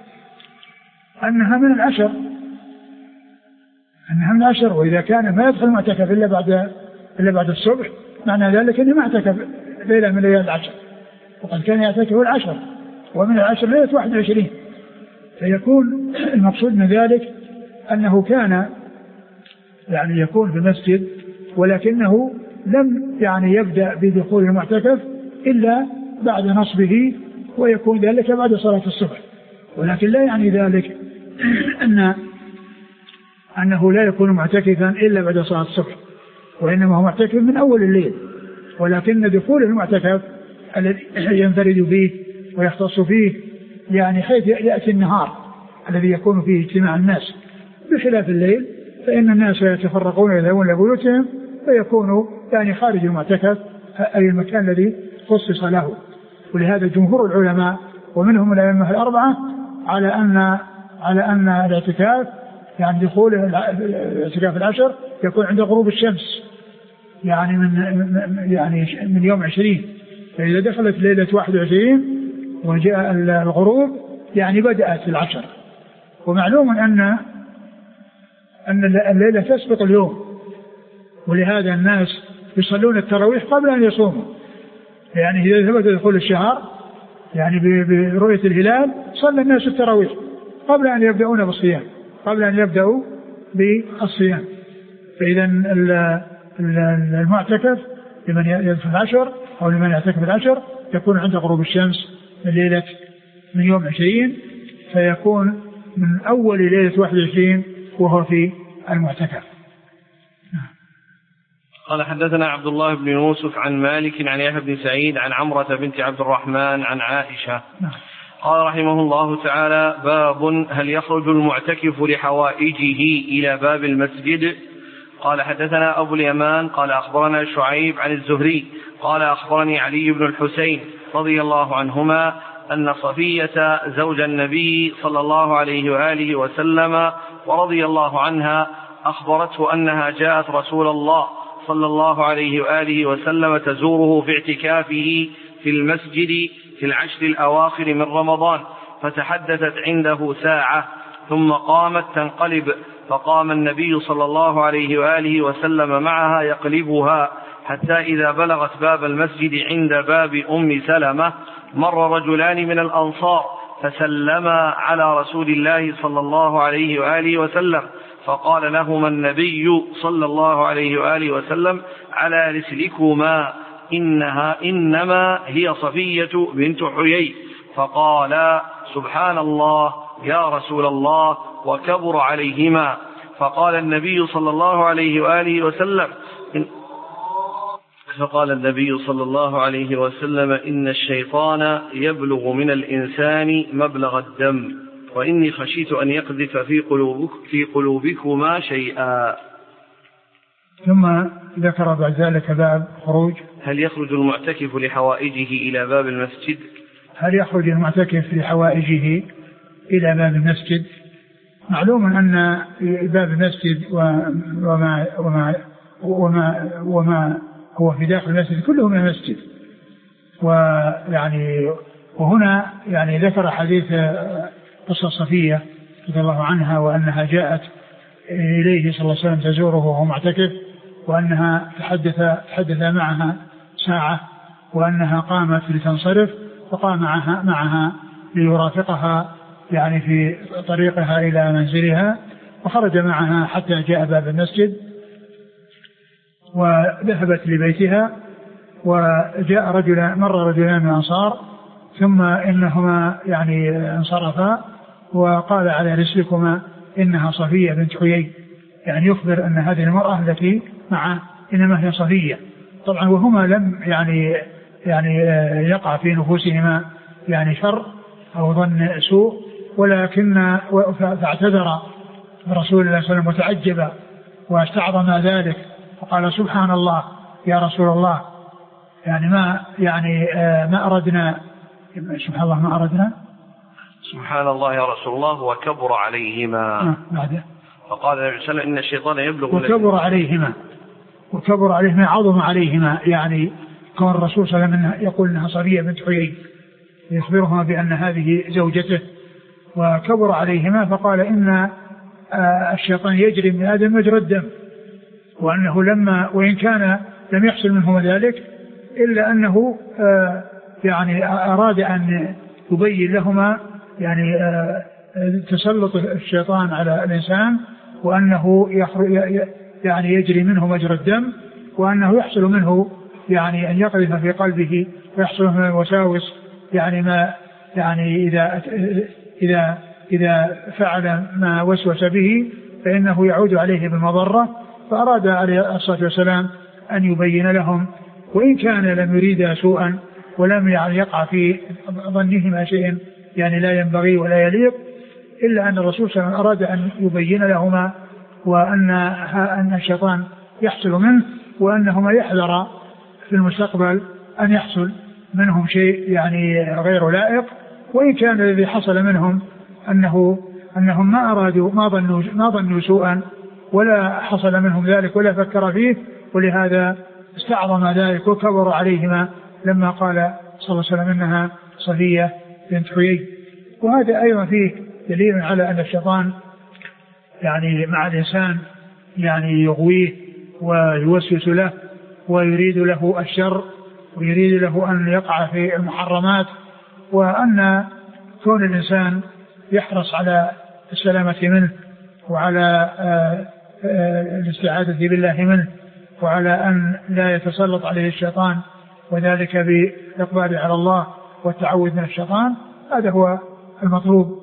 أنها من العشر أنها من العشر وإذا كان ما يدخل معتكف إلا بعد إلا بعد الصبح معنى ذلك أنه ما اعتكف ليلة من ليالي العشر، وقد كان يعتكف العشر، ومن العشر ليلة واحد وعشرين. فيكون المقصود من ذلك أنه كان يعني يكون في المسجد، ولكنه لم يعني يبدأ بدخول المعتكف إلا بعد نصبه، ويكون ذلك بعد صلاة الصبح. ولكن لا يعني ذلك أن أنه لا يكون معتكفا إلا بعد صلاة الصبح، وإنما هو معتكف من أول الليل، ولكن دخول المعتكف الذي ينفرد به ويختص فيه يعني حيث يأتي النهار الذي يكون فيه اجتماع الناس، بخلاف الليل فإن الناس يتفرقون ويذهبون لبيوتهم، فيكون يعني خارج المعتكف أي المكان الذي خصص له. ولهذا جمهور العلماء ومنهم الأئمة الأربعة على أن على أن الاعتكاف يعني دخول الاعتكاف العشر يكون عند غروب الشمس، يعني من يعني من يوم عشرين، فإذا دخلت ليلة واحد وعشرين وجاء الغروب يعني بدأت العشر. ومعلوم أن أن الليلة تسبق اليوم، ولهذا الناس يصلون التراويح قبل أن يصوموا، يعني إذا ثبت دخول الشهر يعني برؤية الهلال صلى الناس التراويح قبل أن يبدأون بالصيام، قبل أن يبدأوا بالصيام. فإذا المعتكف لمن يدخل العشر أو لمن يعتكف العشر يكون عند غروب الشمس من ليلة من يوم عشرين، فيكون من أول ليلة واحد وعشرين وهو في المعتكف. قال حدثنا عبد الله بن يوسف عن مالك عن يحيى بن سعيد عن عمرة بنت عبد الرحمن عن عائشة قال رحمه الله تعالى: باب هل يخرج المعتكف لحوائجه إلى باب المسجد؟ قال حدثنا أبو اليمان قال أخبرنا شعيب عن الزهري قال أخبرني علي بن الحسين رضي الله عنهما أن صفية زوج النبي صلى الله عليه وآله وسلم ورضي الله عنها أخبرته أنها جاءت رسول الله صلى الله عليه وآله وسلم تزوره في اعتكافه في المسجد في العشر الأواخر من رمضان، فتحدثت عنده ساعة ثم قامت تنقلب، فقام النبي صلى الله عليه وآله وسلم معها يقلبها حتى إذا بلغت باب المسجد عند باب أم سلمة مر رجلان من الأنصار فسلما على رسول الله صلى الله عليه وآله وسلم، فقال لهما النبي صلى الله عليه وآله وسلم: على رسلكما إنها إنما هي صفية بنت حيي. فقال: سبحان الله يا رسول الله، وكبر عليهما. فقال النبي صلى الله عليه وآله وسلم إن فقال النبي صلى الله عليه وسلم: إن الشيطان يبلغ من الإنسان مبلغ الدم، وإني خشيت أن يقذف في قلوبك في قلوبكما شيئا. ثم ذكر بعد ذلك باب خروج هل يخرج المعتكف لحوائجه إلى باب المسجد؟ هل يخرج المعتكف لحوائجه إلى باب المسجد؟ معلوم أن باب المسجد وما, وما, وما, وما هو في داخل المسجد كله من المسجد. ويعني وهنا يعني ذكر حديث قصة صفية رضي الله عنها وأنها جاءت إليه صلى الله عليه وسلم تزوره وهو معتكف، وأنها تحدث تحدث معها ساعة، وأنها قامت لتنصرف فقام معها, معها ليرافقها يعني في طريقها إلى منزلها، وخرج معها حتى جاء باب المسجد وذهبت لبيتها، وجاء رجل مر رجلان من الأنصار ثم إنهما يعني انصرفا وقال: على رسلكما إنها صفية بنت حيي، يعني يخبر أن هذه المرأة التي معه إنما هي صفية. طبعا وهما لم يعني يعني يقع في نفوسهما يعني شر أو ظن سوء، ولكن فاعتذر رسول الله صلى الله عليه وسلم وتعجب واستعظم ذلك، فقال: سبحان الله يا رسول الله، يعني ما يعني ما أردنا سبحان الله ما أردنا سبحان الله يا رسول الله وكبر عليهما. بعده فقال النبي صلى الله عليه وسلم: إن الشيطان يبلغ وكبر عليهما وكبر عليهما عظم عليهما، يعني كون الرسول صلى الله عليه وسلم يقول إنها صفية بنت حيي يخبرهما بأن هذه زوجته، وكبر عليهما فقال: إن الشيطان يجري من آدم مجرى الدم، وأنه لما وإن كان لم يحصل منه ذلك إلا أنه يعني أراد أن يبين لهما يعني تسلط الشيطان على الإنسان، وأنه يعني يجري منه مجرى الدم، وأنه يحصل منه يعني أن يقذف في قلبه ويحصل منه الوساوس، يعني ما يعني إذا إذا إذا فعل ما وسوس به فإنه يعود عليه بالمضرة. فأراد عليه الصلاة والسلام أن يبين لهم، وإن كان لم يريد سوءا ولم يعني يقع في ظنهما شيء يعني لا ينبغي ولا يليق، إلا أن الرسول صلى الله عليه وسلم أراد أن يبين لهما وأن أن الشيطان يحصل منه، وأنهما يحذر في المستقبل أن يحصل منهم شيء يعني غير لائق، وإن كان الذي حصل منهم أنه أنهم ما أرادوا ما ظنوا ما ظنوا سوءا ولا حصل منهم ذلك ولا فكر فيه، ولهذا استعظم ذلك وكبر عليهما لما قال صلى الله عليه وسلم إنها صفية بنت حيي. وهذا أيضا فيه دليل على أن الشيطان يعني مع الإنسان يعني يغويه ويوسوس له ويريد له الشر، ويريد له أن يقع في المحرمات، وأن كون الإنسان يحرص على السلامة منه وعلى الاستعاذة بالله منه وعلى أن لا يتسلط عليه الشيطان، وذلك بالإقبال على الله والتعوذ من الشيطان، هذا هو المطلوب.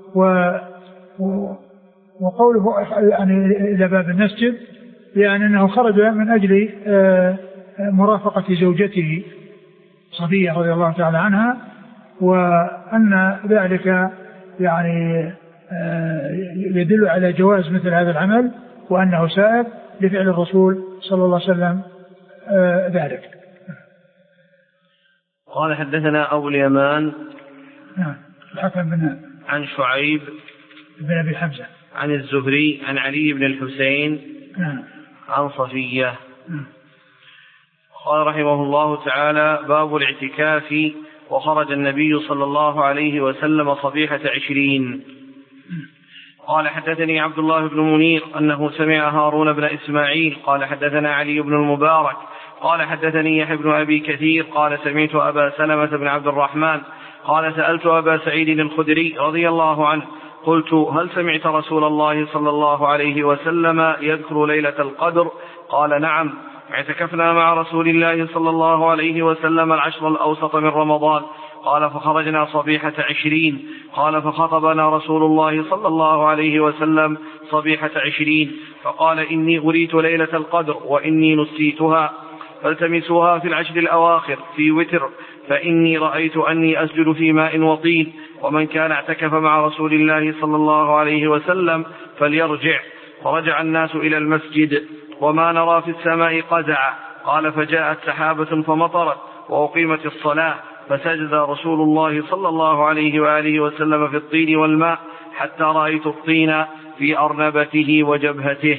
وقوله يعني إلى باب المسجد يعني أنه خرج من أجل مرافقة زوجته صفية رضي الله تعالى عنها، وأن ذلك يعني يدل على جواز مثل هذا العمل، وأنه سائر لفعل الرسول صلى الله عليه وسلم ذلك. قال حدثنا أبو اليمان نعم الحكم بن عن شعيب بن أبي حمزة عن الزهري عن علي بن الحسين نعم عن صفية. نعم. قال رحمه الله تعالى: باب الاعتكاف. وخرج النبي صلى الله عليه وسلم صبيحة عشرين. قال حدثني عبد الله بن منير أنه سمع هارون بن إسماعيل قال حدثنا علي بن المبارك قال حدثني يحيى بن أبي كثير قال سمعت أبا سلمة بن عبد الرحمن قال سألت أبا سعيد الخدري رضي الله عنه قلت: هل سمعت رسول الله صلى الله عليه وسلم يذكر ليلة القدر؟ قال: نعم، اعتكفنا مع رسول الله صلى الله عليه وسلم العشر الأوسط من رمضان. قال: فخرجنا صبيحة عشرين. قال: فخطبنا رسول الله صلى الله عليه وسلم صبيحة عشرين فقال: إني أريت ليلة القدر وإني نسيتها، فالتمسوها في العشر الأواخر في وتر، فإني رأيت أني أسجد في ماء وطين، ومن كان اعتكف مع رسول الله صلى الله عليه وسلم فليرجع. فرجع الناس إلى المسجد وما نرى في السماء قزع. قال: فجاءت سحابة فمطرت وأقيمت الصلاة، فسجد رسول الله صلى الله عليه وآله وسلم في الطين والماء حتى رأيت الطين في أرنبته وجبهته.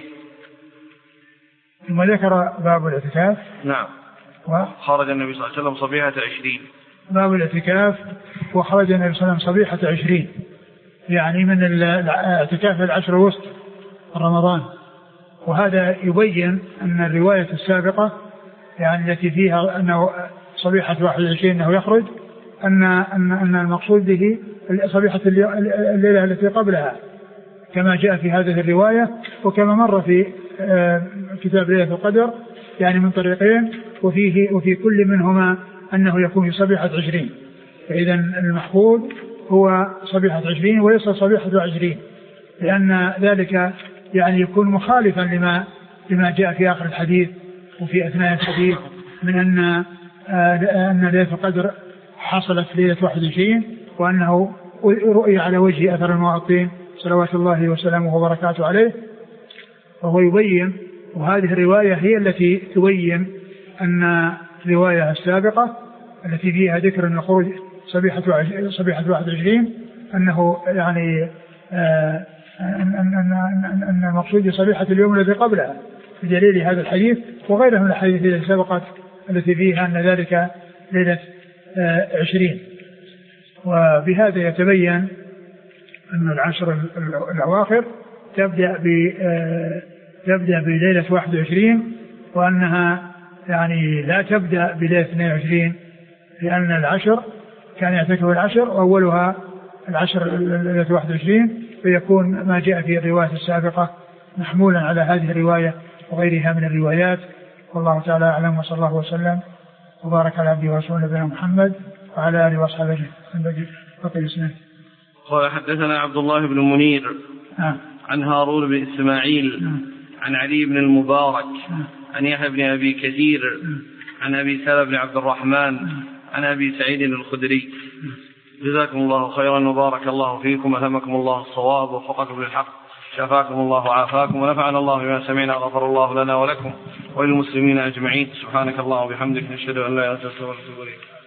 ثم ذكر باب الاعتكاف. نعم. وخرج النبي صلى الله عليه وسلم صبيحة عشرين. باب الاعتكاف. وخرج النبي صلى الله عليه وسلم صبيحة عشرين، يعني من الاعتكاف العشر الوسط رمضان. وهذا يبين أن الرواية السابقة يعني التي فيها أنه صبيحة واحد وعشرين أنه يخرج، أن أن أن المقصود به صبيحة الليلة التي قبلها كما جاء في هذه الرواية، وكما مر في كتاب ليلة القدر يعني من طريقين، وفيه وفي كل منهما أنه يكون في صبيحة عشرين. فإذا المحفوظ هو صبيحة عشرين وليس صبيحة عشرين، لأن ذلك يعني يكون مخالفا لما لما جاء في آخر الحديث وفي أثناء الحديث من أن أن ليلة القدر حصلت ليلة واحد وعشرين، وأنه رؤي على وجه أثر المعطين صلوات الله وسلامه وبركاته عليه. وهو يبين، وهذه الرواية هي التي تبين أن الرواية السابقة التي فيها ذكر أن الخروج صبيحة صبيحة واحد وعشرين أنه يعني آه أن, أن, أن, أن المقصود صبيحة اليوم الذي قبلها بدليل هذا الحديث وغيره من الحديث التي سبقت التي فيها أن ذلك ليلة آه عشرين. وبهذا يتبين أن العشر الأواخر تبدأ ب آه تبدأ بليلة واحد وعشرين، وأنها يعني لا تبدأ بليلة اثنين وعشرين، لأن العشر كان يعتكف العشر وأولها العشر ليلة واحد وعشرين، فيكون ما جاء في الرواية السابقة محمولا على هذه الرواية وغيرها من الروايات. والله تعالى أعلم، وصلى الله وسلم وبارك على عبده ورسوله نبينا محمد وعلى آله وأصحابه أجمعين. قال حدثنا عبد الله بن منير آه. عن هارون بن إسماعيل آه. عن علي بن المبارك آه. عن يحيى بن أبي كثير آه. عن أبي سلمة بن عبد الرحمن آه. عن أبي سعيد الخدري. جزاكم الله خيرا وبارك الله فيكم، ألهمكم الله الصواب ووفقكم للحق، شفاكم الله وعافاكم، ونفعنا الله بما سمعنا، غفر الله لنا ولكم وللمسلمين أجمعين. سبحانك الله وبحمدك، نشهد أن لا إله إلا أنت نستغفرك ونتوب إليك.